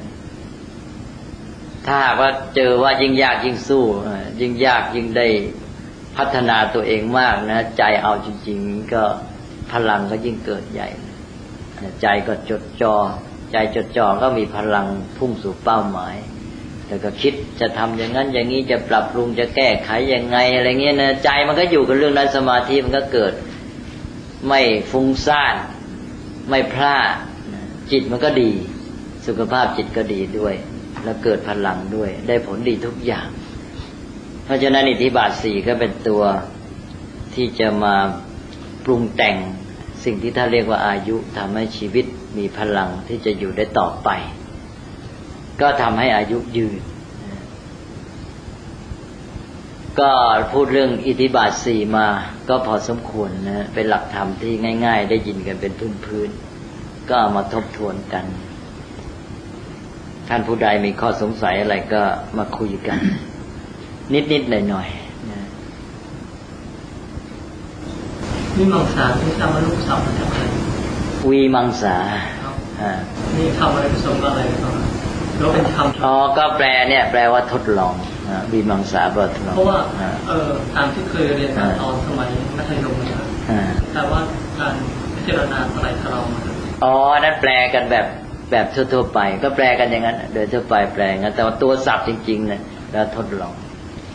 ถ้าหากว่าเจอว่ายิ่งยากยิ่งสู้ยิ่งยากยิ่งได้พัฒนาตัวเองมากนะใจเอาจริงๆก็พลังก็ยิ่งเกิดใหญ่ใจก็จดจ่อใจจดจ่อก็มีพลังพุ่งสู่เป้าหมายแต่ก็คิดจะทำอย่างนั้นอย่างนี้จะปรับปรุงจะแก้ไขยังไงอะไรเงี้ยนะใจมันก็อยู่กับเรื่องนั้นสมาธิมันก็เกิดไม่ฟุ้งซ่านไม่พลาดจิตมันก็ดีสุขภาพจิตก็ดีด้วยแล้วเกิดพลังด้วยได้ผลดีทุกอย่างเพราะฉะนั้นอิทธิบาทสี่ก็เป็นตัวที่จะมาปรุงแต่งสิ่งที่ท่านเรียกว่าอายุทำให้ชีวิตมีพลังที่จะอยู่ได้ต่อไปก็ทำให้อายุยืนก็พูดเรื่องอิทธิบาทสี่มาก็พอสมควรนะเป็นหลักธรรมที่ง่ายๆได้ยินกันเป็นพื้นๆก็เอามาทบทวนกันท่านผู้ใดมีข้อสงสัยอะไรก็มาคุยกันนิดๆหน่อยๆนะนี่มังสาที่ทำมาลูกสาวมาจากไหนวีมังสาอ่านี่ทำอะไรผสมอะไรครับแล้วเป็นคำอ๋อก็แปลเนี่ยแปลว่าทดลองวีมังสาแปลว่าทดลองเพราะว่าเออตามที่เคยเรียนมาตอนสมัยมัธยมนะครับแต่ว่าการพิจารณาอะไรทเรามาอ๋อนั้นแปลกันแบบแบบทั่วๆไปก็แปลกันอย่างนั้นโดยทั่วไปแปลงั้นแต่ว่าตัวศัพท์จริงๆเนี่ยแล้วทดลอง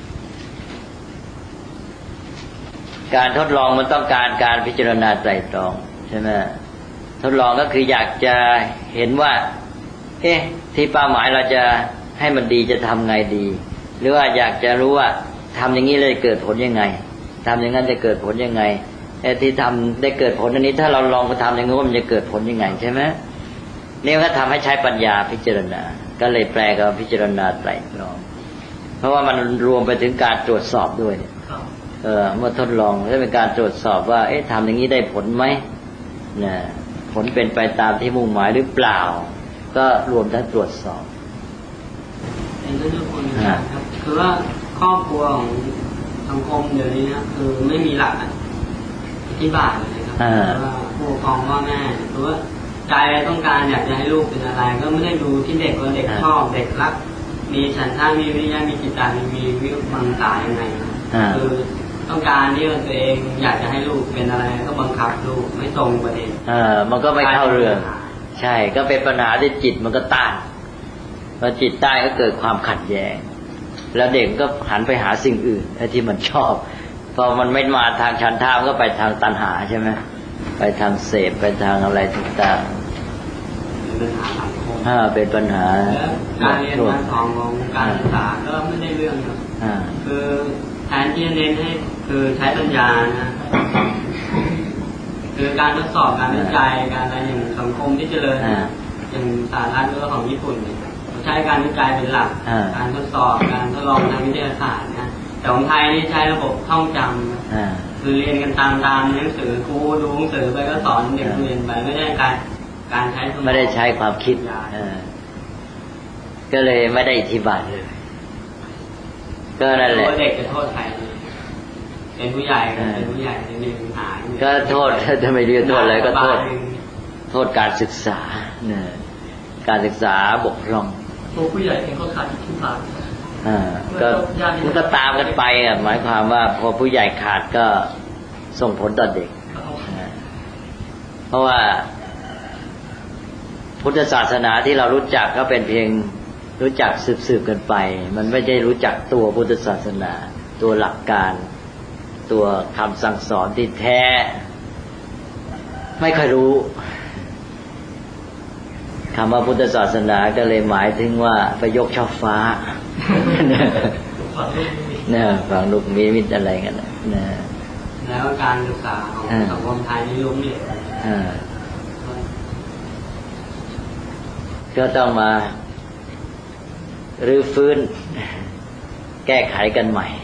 การทดลองมันต้องการการพิจารณาไตร่ตรองใช่ไหมทดลองก็คืออยากจะเห็นว่าเอ๊ะที่เป้าหมายเราจะให้มันดีจะทำไงดีหรือว่าอยากจะรู้ว่าทำอย่างนี้เลยเกิดผลยังไงทำอย่างนั้นจะเกิดผลยังไงไอ้ที่ทำได้เกิดผลอันนี้ถ้าเราลองไปทำอย่างนู้นมันจะเกิดผลยังไงใช่ไหมนี่ก็ทำให้ใช้ปัญญาพิจารณาก็เลยแปลกับพิจารณาไตร่ตรองเพราะว่ามันรวมไปถึงการตรวจสอบด้วยเออเมื่อทดลองจะเป็นการตรวจสอบว่าเอ๊ะทำอย่างนี้ได้ผลไหมนะผลเป็นไปตามที่มุ่งหมายหรือเปล่าก็รวมทั้งตรวจสอบเป็นเรื่องคนครับคือว่าครอบครัวของสังคมเดี๋ยวนี้นะคือไม่มีหลักอธิบายเลยครับว่าผู้ปกครองว่าแม่หรือว่าใจต้องการอยากจะให้ลูกเป็นอะไรก็ไม่ได้ดูที่เด็กว่าเด็กชอบเด็กรักมีฉันท่ามีวิริยะมีจิตใจมีวิมังสายังไงคือต้องการที่ว่าตัวเองอยากจะให้ลูกเป็นอะไรก็บังคับลูกไม่ตรงประเด็นเออมันก็ไม่เข้าเรื่องใช่ก็เป็นปัญหาที่จิตมันก็ต้านพอจิตใต้ก็เกิดความขัดแย้งแล้วเด็กก็หันไปหาสิ่งอื่นที่มันชอบพอมันไม่มาทางฉันทามก็ไปทางตัณหาใช่ไหมไปทางเสพไปทางอะไรต่างๆถ้าเป็นปัญหาการเรียนการสอนของการศึกษาก็ไม่ได้เรื่องครับคือแทนที่จะเน้นให้คือใช้ปัญญานะคือการทดสอบการวิจัยการอะไรอย่างสังคมที่เจริญอย่างสาธารณรัฐของญี่ปุ่นใช้การวิจัยเป็นหลักการทดสอบการทดลองทางวิทยาศาสตร์นะแต่ของไทยนี่ใช้ระบบท่องจำคือเรียนกันตามตามหนังสือครูดูหนังสือไปก็สอนเด็กเรียนไปไม่ได้การการใช้ไม่ได้ใช้ความคิดก็เลยไม่ได้อธิบายเลยก็นั่นแหละเด็กจะโทษใครเป็นผู้ใหญ่เป็นผู้ใหญ่จะมีปัญหาก็โทษถ้าไม่เรียนโทษอะไรก็โทษโทษการศึกษาเนี่ยการศึกษาบกพร่องตัวผู้ใหญ่เองก็ขาดอิทธิบาทอ่าก็มันก็ตามกันไปอ่ะหมายความว่าพอผู้ใหญ่ขาดก็ส่งผลต่อเด็กเพราะว่าพุทธศาสนาที่เรารู้จักก็เป็นเพียงรู้จักสืบๆกันไปมันไม่ได้รู้จักตัวพุทธศาสนาตัวหลักการตัวคำสั่งสอนที่แท้ไม่ค่อยรู้คำว่าพุทธศาสนาก็เลยหมายถึงว่าไปยกช่อฟ้าเนี่ยฝังลูกมีมิตรอะไรกันนะแล้วการศึกษาของสังคมไทยนี่ล้มเหลวก็ต้องมารื้อฟื้นแก้ไขกันใหม่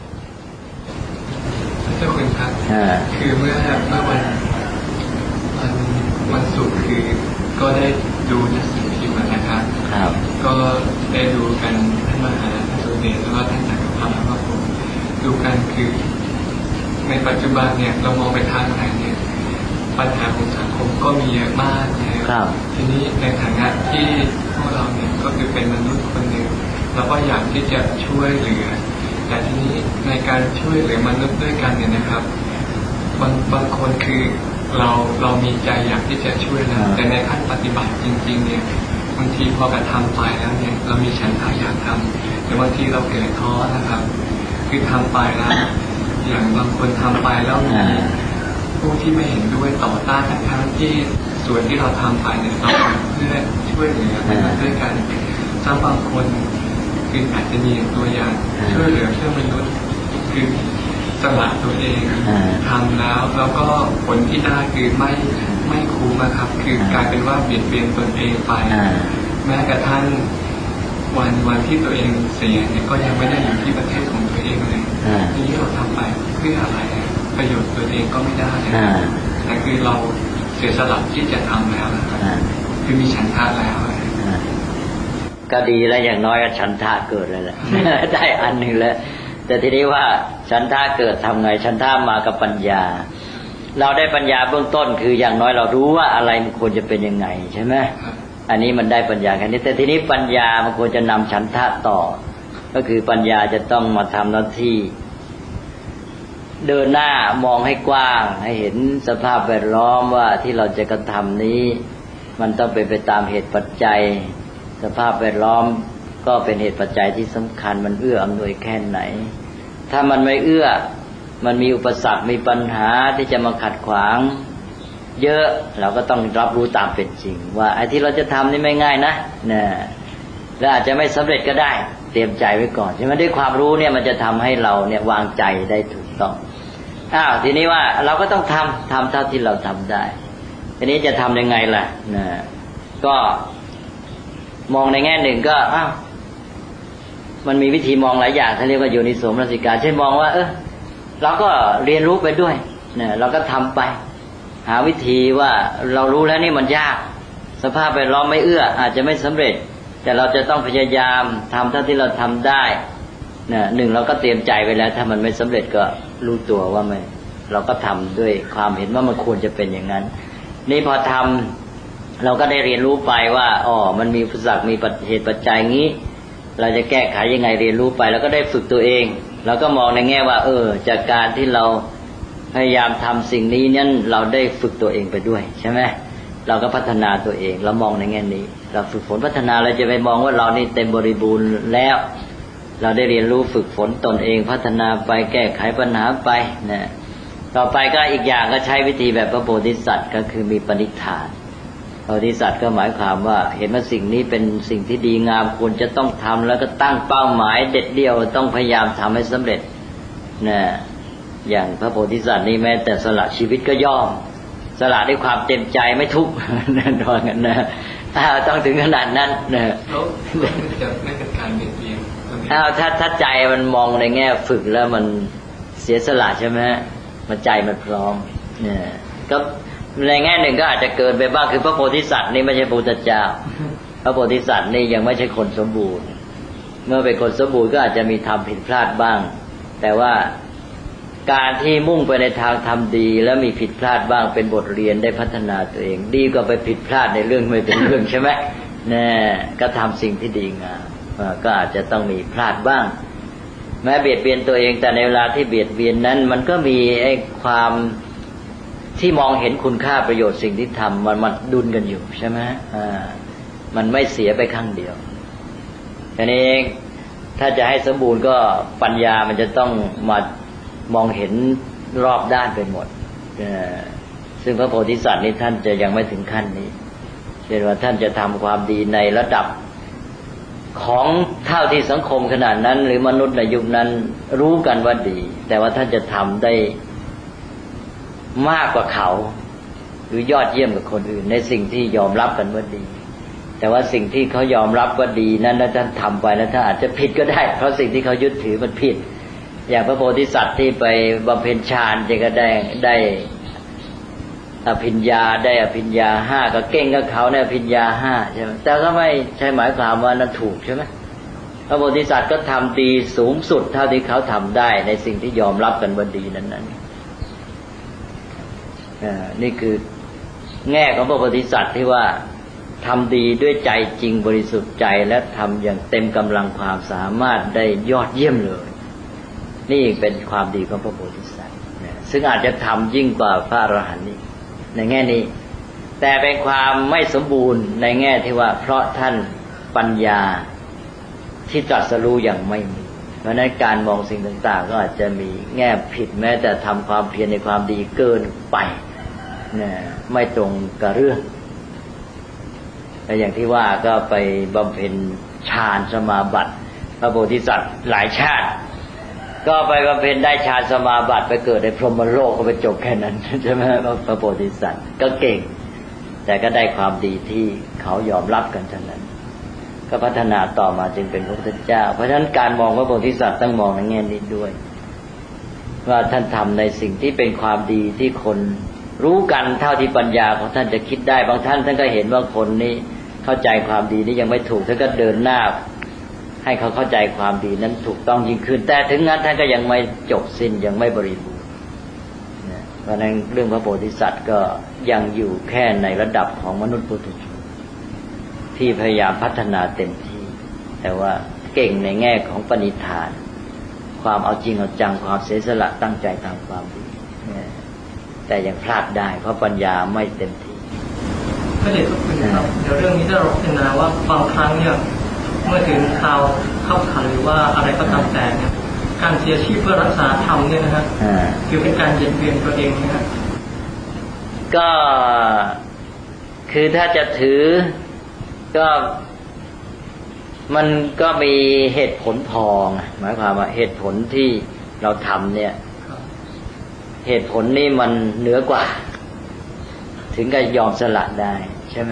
เจ้าคุณครับคือเมื่อเมื่อวันวันวันศุกร์คือก็ได้ดูหนังสือพิมพ์นะครับก็ได้ดูกันท่านมหาท่านสุเดชแล้วก็ท่านจักรพรรดิแล้วก็ผมดูกันคือในปัจจุบันเนี่ยเรามองไปทางไหนเนี่ยปัญหาของสังคมก็มีเยอะมากนะครับทีนี้ในฐานะที่พวกเราเนี่ยก็คือเป็นมนุษย์คนหนึ่งเราก็อยากที่จะช่วยเหลือแต่ทีนี้ในการช่วยเหลือมนุษย์ด้วยกันเนี่ยนะครับบางบางคนคือเราเรามีใจอยากที่จะช่วยนะแต่ในขั้นปฏิบัติจริงๆเนี่ยบางทีพอกระทำไปแล้วเนี่ยเรามีฉันทะอยากทำแต่บางทีเราเกิดท้อนะครับคือทำไปแล้วอย่างบางคนทำไปแล้วมีผู้ที่ไม่เห็นด้วยต่อต้านทั้งที่ส่วนที่เราทำไปเนี่ยเราเพื่อช่วยเหลือมนุษย์ด้วยกันถ้าบางคนคืออาจจะมีตัวอย่างช่วยเหลือเพื่อมนุษย์คือสละตัวเองทำแล้วแล้วก็ผลที่ได้คือไม่ไม่คุ้มนะครับคือกลายเป็นว่าเบียดเบียนตนเองไปแม้กระทั่งวันวันที่ตัวเองเสียเนี่ยก็ยังไม่ได้อยู่ที่ประเทศของตัวเองเลยทีนี้เราทำไปเพื่ออะไรประโยชน์ตัวเองก็ไม่ได้แต่คือเราเสียสละที่จะทำแล้วนะครับคือมีฉันทะแล้วก็ดีแล้วอย่างน้อยฉันทะเกิดเลยแหละได้อันหนึ่งแล้วแต่ทีนี้ว่าฉันทะเกิดทำไงฉันทะมากับปัญญาเราได้ปัญญาเบื้องต้นคืออย่างน้อยเรารู้ว่าอะไรมันควรจะเป็นยังไงใช่ไหมอันนี้มันได้ปัญญาแค่นี้แต่ทีนี้ปัญญามันควรจะนำฉันทะต่อก็คือปัญญาจะต้องมาทำหน้าที่เดินหน้ามองให้กว้างให้เห็นสภาพแวดล้อมว่าที่เราจะกระทำนี้มันต้องเป็นไปตามเหตุปัจจัยสภาพแวดล้อมก็เป็นเหตุปัจจัยที่สำคัญมันเอื้ออำนวยแค่ไหนถ้ามันไม่เอื้อมันมีอุปสรรคมีปัญหาที่จะมาขัดขวางเยอะเราก็ต้องรับรู้ตามเป็นจริงว่าไอ้ที่เราจะทำนี่ไม่ง่ายนะเนี่ยแล้วอาจจะไม่สำเร็จก็ได้เตรียมใจไว้ก่อนใช่ไหมด้วยความรู้เนี่ยมันจะทำให้เราเนี่ยวางใจได้ถูกต้องอ้าวทีนี้ว่าเราก็ต้องทำทำเท่าที่เราทำได้ทีนี้จะทำยังไงล่ะนะก็มองในแง่หนึ่งก็อ้าวมันมีวิธีมองหลายอย่างท่านเรียกว่าโยนิโสมนสิการเช่นมองว่าเออเราก็เรียนรู้ไปด้วยเนี่ยเราก็ทำไปหาวิธีว่าเรารู้แล้วนี่มันยากสภาพแวดล้อมไม่เอื้ออาจจะไม่สำเร็จแต่เราจะต้องพยายามทำเท่าที่เราทำได้เนี่ยหนึ่งเราก็เตรียมใจไปแล้วถ้ามันไม่สำเร็จก็รู้ตัวว่าไม่เราก็ทำด้วยความเห็นว่ามันควรจะเป็นอย่างนั้นนี่พอทำเราก็ได้เรียนรู้ไปว่าอ๋อมันมีอุปสรรคมีเหตุปัจจัยงี้เราจะแก้ไขยังไงเรียนรู้ไปแล้วก็ได้ฝึกตัวเองเราก็มองในแง่ว่าเออจากการที่เราพยายามทำสิ่งนี้นั้นเราได้ฝึกตัวเองไปด้วยใช่ไหมเราก็พัฒนาตัวเองเรามองในแง่นี้เราฝึกฝนพัฒนาเราจะไปมองว่าเรานี่เต็มบริบูรณ์แล้วเราได้เรียนรู้ฝึกฝนตนเองพัฒนาไปแก้ไขปัญหาไปนะต่อไปก็อีกอย่างก็ใช้วิธีแบบพระโพธิสัตว์ก็คือมีปณิธานพระโพธิสัตว์ก็หมายความว่าเห็นว่าสิ่งนี้เป็นสิ่งที่ดีงามควรจะต้องทำแล้วก็ตั้งเป้าหมายเด็ดเดี่ยวต้องพยายามทำให้สำเร็จนะอย่างพระโพธิสัตว์นี่แม้แต่สละชีวิตก็ยอมสละด้วยความเต็มใจไม่ทุกข์นั่นว่างั้นนะต้องถึงขนาดนั้นนะแล้วจะไม่เป็นการเบียดเบียนถ้าถ้าถ้าใจมันมองในแง่ฝึกแล้วมันเสียสละใช่ไหมมันใจมันพร้อมเนี่ยก็ในแง่หนึ่งก็อาจจะเกินไปบ้างคือพระโพธิสัตว์นี่ไม่ใช่พระพุทธเจ้าพระโพธิสัตว์นี่ยังไม่ใช่คนสมบูรณ์เมื่อเป็นคนสมบูรณ์ก็อาจจะมีทำผิดพลาดบ้างแต่ว่าการที่มุ่งไปในทางทำดีแล้วมีผิดพลาดบ้างเป็นบทเรียนได้พัฒนาตัวเองดีกว่าไปผิดพลาดในเรื่องไม่เป็นเรื่องใช่ไหมเนี่ยก็ทำสิ่งที่ดีงามก็อาจจะต้องมีพลาดบ้างแม้เบียดเบียนตัวเองแต่ในเวลาที่เบียดเบียนนั้นมันก็มีไอ้ความที่มองเห็นคุณค่าประโยชน์สิ่งที่ทำมันมันดุลกันอยู่ใช่ไหมอ่ามันไม่เสียไปข้างเดียวทีนี้ถ้าจะให้สมบูรณ์ก็ปัญญามันจะต้องมามองเห็นรอบด้านไปหมดซึ่งพระโพธิสัตว์นี่ท่านจะยังไม่ถึงขั้นนี้เช่นว่าท่านจะทำความดีในระดับของเท่าที่สังคมขนาดนั้นหรือมนุษย์ในยุคนั้นรู้กันว่าดีแต่ว่าท่านจะทำได้มากกว่าเขาหรือยอดเยี่ยมกว่าคนอื่นในสิ่งที่ยอมรับกันว่าดีแต่ว่าสิ่งที่เขายอมรับว่าดีนั้นแล้วท่านทำไปแล้วท่านอาจจะผิดก็ได้เพราะสิ่งที่เขายึดถือมันผิดอย่างพระโพธิสัตว์ที่ไปบำเพ็ญฌานจะก็ได้ได้อภิญญาได้อภิญญาห้าก็เก่งกับเขาในอภิญญาห้าใช่ไหมแต่ก็ไม่ใช่หมายความว่านั้นถูกใช่ไหมพระโพธิสัตว์ก็ทำดีสูงสุดเท่าที่เขาทำได้ในสิ่งที่ยอมรับกันว่าดีนั้นๆนี่คือแง่ของพระโพธิสัตว์ที่ว่าทำดีด้วยใจจริงบริสุทธิ์ใจและทำอย่างเต็มกำลังความสามารถได้ยอดเยี่ยมเลยนี่เป็นความดีของพระโพธิสัตว์ซึ่งอาจจะทำยิ่งกว่าพระอรหันต์นี่ในแง่นี้แต่เป็นความไม่สมบูรณ์ในแง่ที่ว่าเพราะท่านปัญญาที่ตรัสรู้อย่างไม่มีเพราะนั้นการมองสิ่งต่างๆก็อาจจะมีแง่ผิดแม้แต่ทำความเพียรในความดีเกินไปเนี่ยไม่ตรงกับเรื่องแต่อย่างที่ว่าก็ไปบำเพ็ญฌานสมาบัติพระโพธิสัตว์หลายชาติก็ไปบำเพ็ญได้ฌานสมาบัติไปเกิดในพรหมโลกก็ไปจบแค่นั้นใช่ไหมพระโพธิสัตว์ก็เก่งแต่ก็ได้ความดีที่เขายอมรับกันเท่านั้นก็พัฒนาต่อมาจึงเป็นพระพุทธเจ้าเพราะฉะนั้นการมองพระโพธิสัตว์ต้องมองในแง่นี้ด้วยว่าท่านทำในสิ่งที่เป็นความดีที่คนรู้กันเท่าที่ปัญญาของท่านจะคิดได้บางท่านท่านก็เห็นว่าคนนี้เข้าใจความดีนี้ยังไม่ถูกท่านก็เดินหน้าให้เขาเข้าใจความดีนั้นถูกต้องยิ่งขึ้นแต่ถึงงั้นท่านก็ยังไม่จบสิ้นยังไม่บริบูรณ์เพราะนั้นเรื่องพระโพธิสัตว์ก็ยังอยู่แค่ในระดับของมนุษย์ปุถุชนที่พยายามพัฒนาเต็มที่แต่ว่าเก่งในแง่ของปณิธานความเอาจริงเอาจังความเสียสละตั้งใจทำความดีแต่ยังพลาดได้เพราะปัญญาไม่เต็มที่พระเดชพระคุณครับเดี๋ยวเรื่องนี้ถ้าเราพิจารณาว่าบางครั้งเนี่ยเมื่อถึงคราวเข้าขันหรือว่าอะไรก็ตามแต่เนี่ยการเสียชีพเพื่อรักษาธรรมเนี่ยนะฮะคือเป็นการเบียดเบียนตัวเองนะฮะก็คือถ้าจะถือก็มันก็มีเหตุผลพอหมายความว่าเหตุผลที่เราทำเนี่ยเหตุผลนี่มันเหนือกว่าถึงกับยอมสละได้ใช่ไหม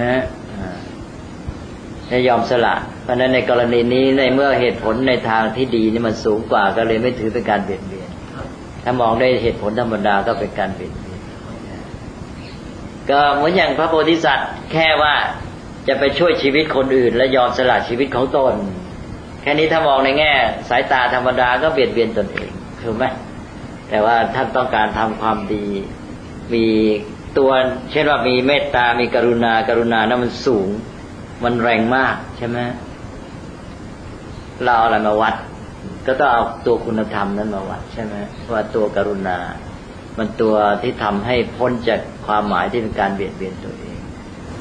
จะยอมสละเพราะนั้นในกรณีนี้ในเมื่อเหตุผลในทางที่ดีนี่มันสูงกว่าก็เลยไม่ถือเป็นการเบียดเบียนถ้ามองได้เหตุผลธรรมดาก็เป็นการเบียดเบียนก็เหมือนอย่างพระโพธิสัตว์แค่ว่าจะไปช่วยชีวิตคนอื่นและยอมสละชีวิตของตนแค่นี้ถ้ามองในแง่สายตาธรรมดาก็เบียดเบียนตนเองถูกไหมแต่ว่าท่านต้องการทำความดีมีตัวเช่นว่ามีเมตตามีกรุณากรุณานั้นมันสูงมันแรงมากใช่ไหมเราเอาอะไรมาวัดก็ต้องเอาตัวคุณธรรมนั้นมาวัดใช่ไหมว่าตัวกรุณา มันตัวที่ทำให้พ้นจากความหมายที่เป็นการเบียดเบียนตัวเอง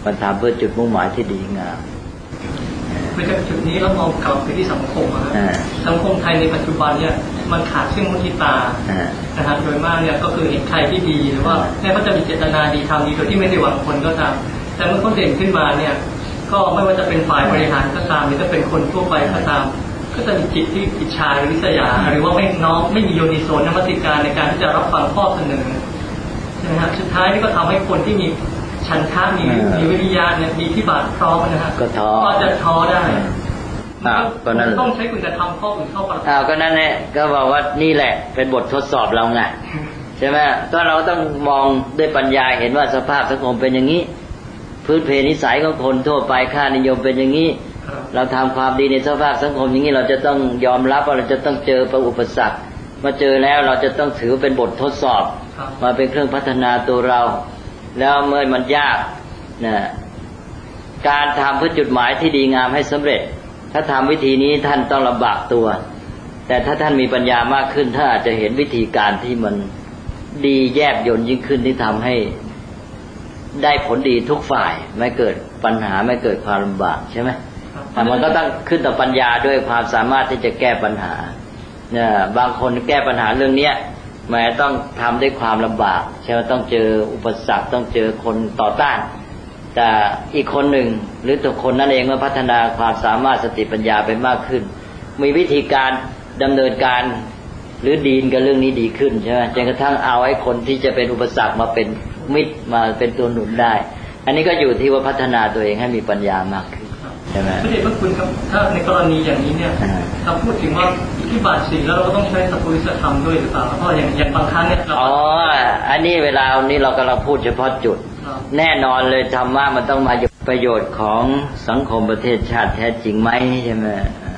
มันทำเพื่อจุดมุ่งหมายที่ดีงามไปจากจุดนี้แล้วมองกลับไปที่สังคมนะสังคมไทยในปัจจุบันเนี่ยมันขาดซึ่งมุทิตานะฮะโดยมากเนี่ยก็คือเห็นใครที่ดีหรือว่าแม้เขาจะมีเจตนาดีทำดีโดยที่ไม่ได้หวังผลก็ตามแต่เมื่อเขาเด่นขึ้นมาเนี่ยก็ไม่ว่าจะเป็นฝ่ายบริหารก็ตามหรือจะเป็นคนทั่วไปก็ตามก็จะมีจิตที่อิจฉาหรือริษยาหรือว่าไม่น้อมไม่มีโยนิโสมนสิการในการที่จะรับฟังข้อเสนอใช่ไหมครับสุดท้ายนี่ก็ทำให้คนที่มีฉันทะมีมีวิริยะเนี่ยมีที่บาทพร้อมนะฮะก็ท้อก็จะท้อได้ก็นั่นต้องใช้คุณธรรมข้ออื่นเข้าประกอบอ้าวก็นั่นแหละก็บอกว่านี่แหละเป็นบททดสอบเราไงใช่ไหมก็เราต้องมองด้วยปัญญาเห็นว่าสภาพสังคมเป็นอย่างนี้พื้นเพนิสัยของคนทั่วไปค่านิยมเป็นอย่างนี้เราทำความดีในสภาพสังคมอย่างนี้เราจะต้องยอมรับว่าเราจะต้องเจออุปสรรคมาเจอแล้วเราจะต้องถือเป็นบททดสอบมาเป็นเครื่องพัฒนาตัวเราแล้วเมื่อมันยากนะการทำเพื่อจุดหมายที่ดีงามให้สำเร็จถ้าทำวิธีนี้ท่านต้องลำบากตัวแต่ถ้าท่านมีปัญญามากขึ้นท่านอาจจะเห็นวิธีการที่มันดีแยบยลยิ่งขึ้นที่ทำให้ได้ผลดีทุกฝ่ายไม่เกิดปัญหาไม่เกิดความลำบากใช่ไหมแต่มันก็ต้องขึ้นต่อปัญญาด้วยความสามารถที่จะแก้ปัญหาเนี่ยบางคนแก้ปัญหาเรื่องเนี้ยแม้ต้องทำด้วยความลำบากใช่ไหมต้องเจออุปสรรคต้องเจอคนต่อต้านแต่อีกคนหนึ่งหรือตัวคนนั่นเองเมื่อพัฒนาความสามารถสติปัญญาไปมากขึ้นมีวิธีการดำเนินการหรือดีนกับเรื่องนี้ดีขึ้นใช่ไหมจนกระทั่งเอาไอ้คนที่จะเป็นอุปสรรคมาเป็นมิตรมาเป็นตัวหนุนได้อันนี้ก็อยู่ที่ว่าพัฒนาตัวเองให้มีปัญญามากขึ้นใช่ไหมพระเดชพระคุณครับถ้าในกรณีอย่างนี้เนี่ยเราพูดถึงว่าที่บาทสี่แล้วเราก็ต้องใช้สัพพุริสธรรมด้วยหรือเปล่าเพราะอย่างอย่างบางครั้งเนี่ยอ๋ออันนี้เวลานี้เรากำลังพูดเฉพาะจุดแน่นอนเลยธรรมะมันต้องมาประโยชน์ของสังคมประเทศชาติแท้จริงไหมใช่ไหม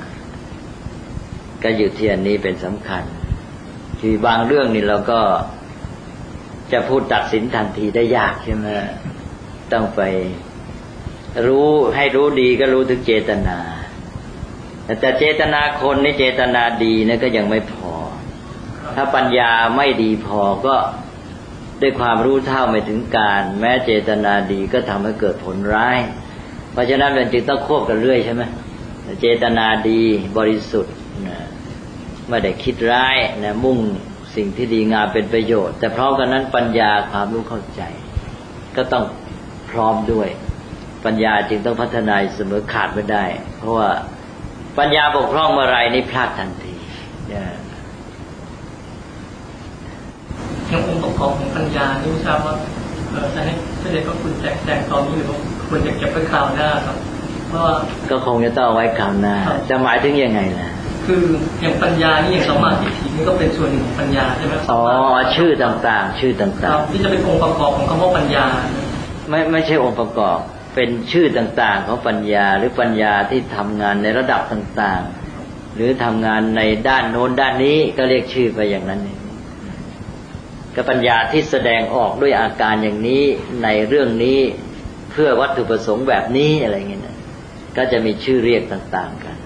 ก็อยู่ที่อันนี้เป็นสำคัญคือบางเรื่องนี่เราก็จะพูดตัดสินทันทีได้ยากใช่ไหมต้องไปรู้ให้รู้ดีก็รู้ถึงเจตนาแต่เจตนาคนนี่เจตนาดีนะก็ยังไม่พอถ้าปัญญาไม่ดีพอก็ด้วยความรู้เท่าไม่ถึงการแม้เจตนาดีก็ทำให้เกิดผลร้ายเพราะฉะนั้นมันจึงต้องควบกันเรื่อยใช่ไหมเจตนาดีบริสุทธิ์นะไม่ได้คิดร้ายนะมุ่งสิ่งที่ดีงามเป็นประโยชน์แต่พร้อมกันนั้นปัญญาความรู้เข้าใจก็ต้องพร้อมด้วยปัญญาจึงต้องพัฒนาเสมอขาดไม่ได้เพราะว่าปัญญาบกพร่องเมื่อไรนี่พลาดทันทีอย่างองค์ประกอบของปัญญานี่ไม่ทราบว่าจะให้พระเดชพระคุณแจกแจงตอนนี้หรือว่าควรจะเก็บไว้คราวหน้าครับเพราะว่าก็คงจะต้องไว้คราวหน้าจะหมายถึงยังไงล่ะคืออย่างปัญญานี่อย่างสัมมาทิฏฐินี่ก็เป็นส่วนหนึ่งของปัญญาใช่ไหมอ๋อชื่อต่างๆชื่อต่างๆที่จะเป็นองค์ประกอบของคำว่าปัญญาไม่ไม่ใช่องค์ประกอบเป็นชื่อต่างๆของปัญญาหรือปัญญาที่ทำงานในระดับต่างๆหรือทำงานในด้านโน้นด้านนี้ก็เรียกชื่อไปอย่างนั้นเองก็ปัญญาที่แสดงออกด้วยอาการอย่างนี้ในเรื่องนี้เพื่อวัตถุประสงค์แบบนี้อะไรเงี้ยนะก็จะมีชื่อเรียกต่างๆกัน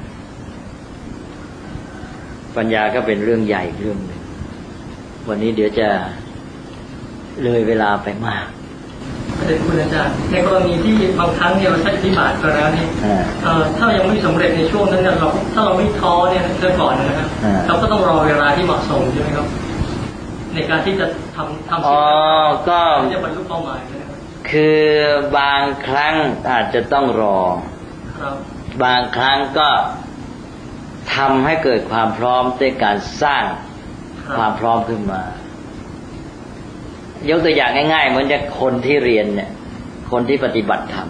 ปัญญาก็เป็นเรื่องใหญ่เรื่องหนึ่งวันนี้เดี๋ยวจะเลยเวลาไปมากประเด็นคุณอาจารย์ในกรณีที่บางครั้งเนี่ยเราใช้อิทธิบาทก็แล้วนี่ถ้ายังไม่สำเร็จในช่วงนั้นเราถ้าเราไม่ท้อเนี่ยเริ่มก่อนนะครับเราก็ต้องรอเวลาที่เหมาะสมใช่ไหมครับในการที่จะทำทำสิ่งที่จะบรรลุเป้าหมายนะครับคือบางครั้งอาจจะต้องรอบางครั้งก็ทำให้เกิดความพร้อมด้วยการสร้างความพร้อมขึ้นมายกตัวอย่างง่ายๆเหมือนจะคนที่เรียนเนี่ยคนที่ปฏิบัติธรรม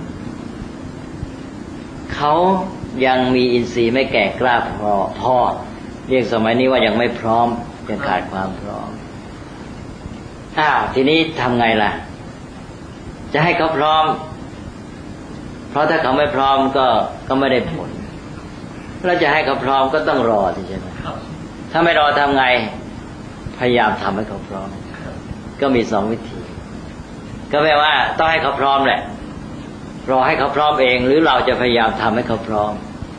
เขายังมีอินทรีย์ไม่แก่กล้าพอพอเรียกสมัยนี้ว่ายังไม่พร้อมยังขาดความพร้อมอ้าวทีนี้ทำไงล่ะจะให้เขาพร้อมเพราะถ้าเขาไม่พร้อมก็ก็ไม่ได้ผลเราจะให้เขาพร้อมก็ต้องรอใช่ไหมถ้าไม่รอทำไงพยายามทำให้เขาพร้อมก็มีสองวิธีก็แปลว่าต้องให้เขาพร้อมแหละรอให้เขาพร้อมเองหรือเราจะพยายามทำให้เขาพร้อม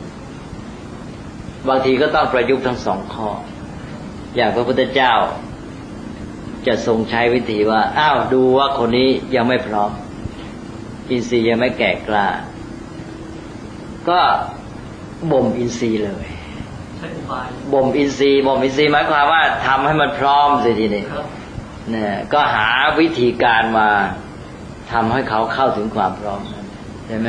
บางทีก็ต้องประยุกต์ทั้งสองข้ออย่างพระพุทธเจ้าจะทรงใช้วิธีว่าอ้าวดูว่าคนนี้ยังไม่พร้อมอินทรีย์ยังไม่แก่กล้าก็บ่มอินทรีย์เลยบ่มอินทรีย์บ่มอินทรีย์หมายความว่าทำให้มันพร้อมสิทีนี้เนี่ยก็หาวิธีการมาทำให้เขาเข้าถึงความพร้อมใช่ไหม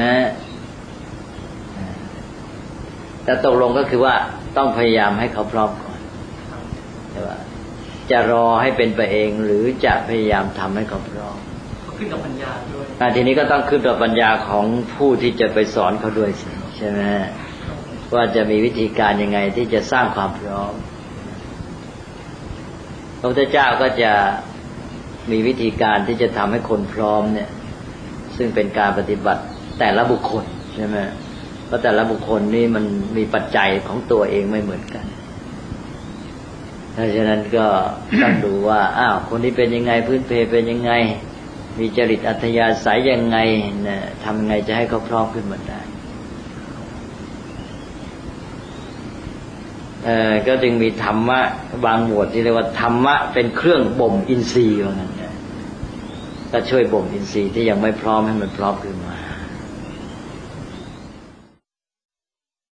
แต่ตกลงก็คือว่าต้องพยายามให้เขาพร้อมก่อนแต่ว่าจะรอให้เป็นไปเองหรือจะพยายามทำให้เขาพร้อมขึ้นกับปัญญาด้วยทีนี้ก็ต้องขึ้นกับปัญญาของผู้ที่จะไปสอนเขาด้วยสิใช่ไหมว่าจะมีวิธีการยังไงที่จะสร้างความพร้อมพระพุทธเจ้าก็จะมีวิธีการที่จะทำให้คนพร้อมเนี่ยซึ่งเป็นการปฏิบัติแต่ละบุคคลใช่ไหมเพราะแต่ละบุคคลนี่มันมีปัจจัยของตัวเองไม่เหมือนกันเพราะฉะนั้นก็ต้องดูว่าอ้าวคนนี้เป็นยังไงพื้นเพเป็นยังไงมีจริตอัธยาศัยยังไงเนี่ยทำยังไงจะให้เขาพร้อมขึ้นมาได้เอ่อก็จึงมีธรรมะบางหมวดที่เรียกว่าธรรมะเป็นเครื่องบ่มอินทรีย์ว่างั้นก็ช่วยบ่มอินทรีย์ที่ยังไม่พร้อมให้มันพร้อมขึ้นมา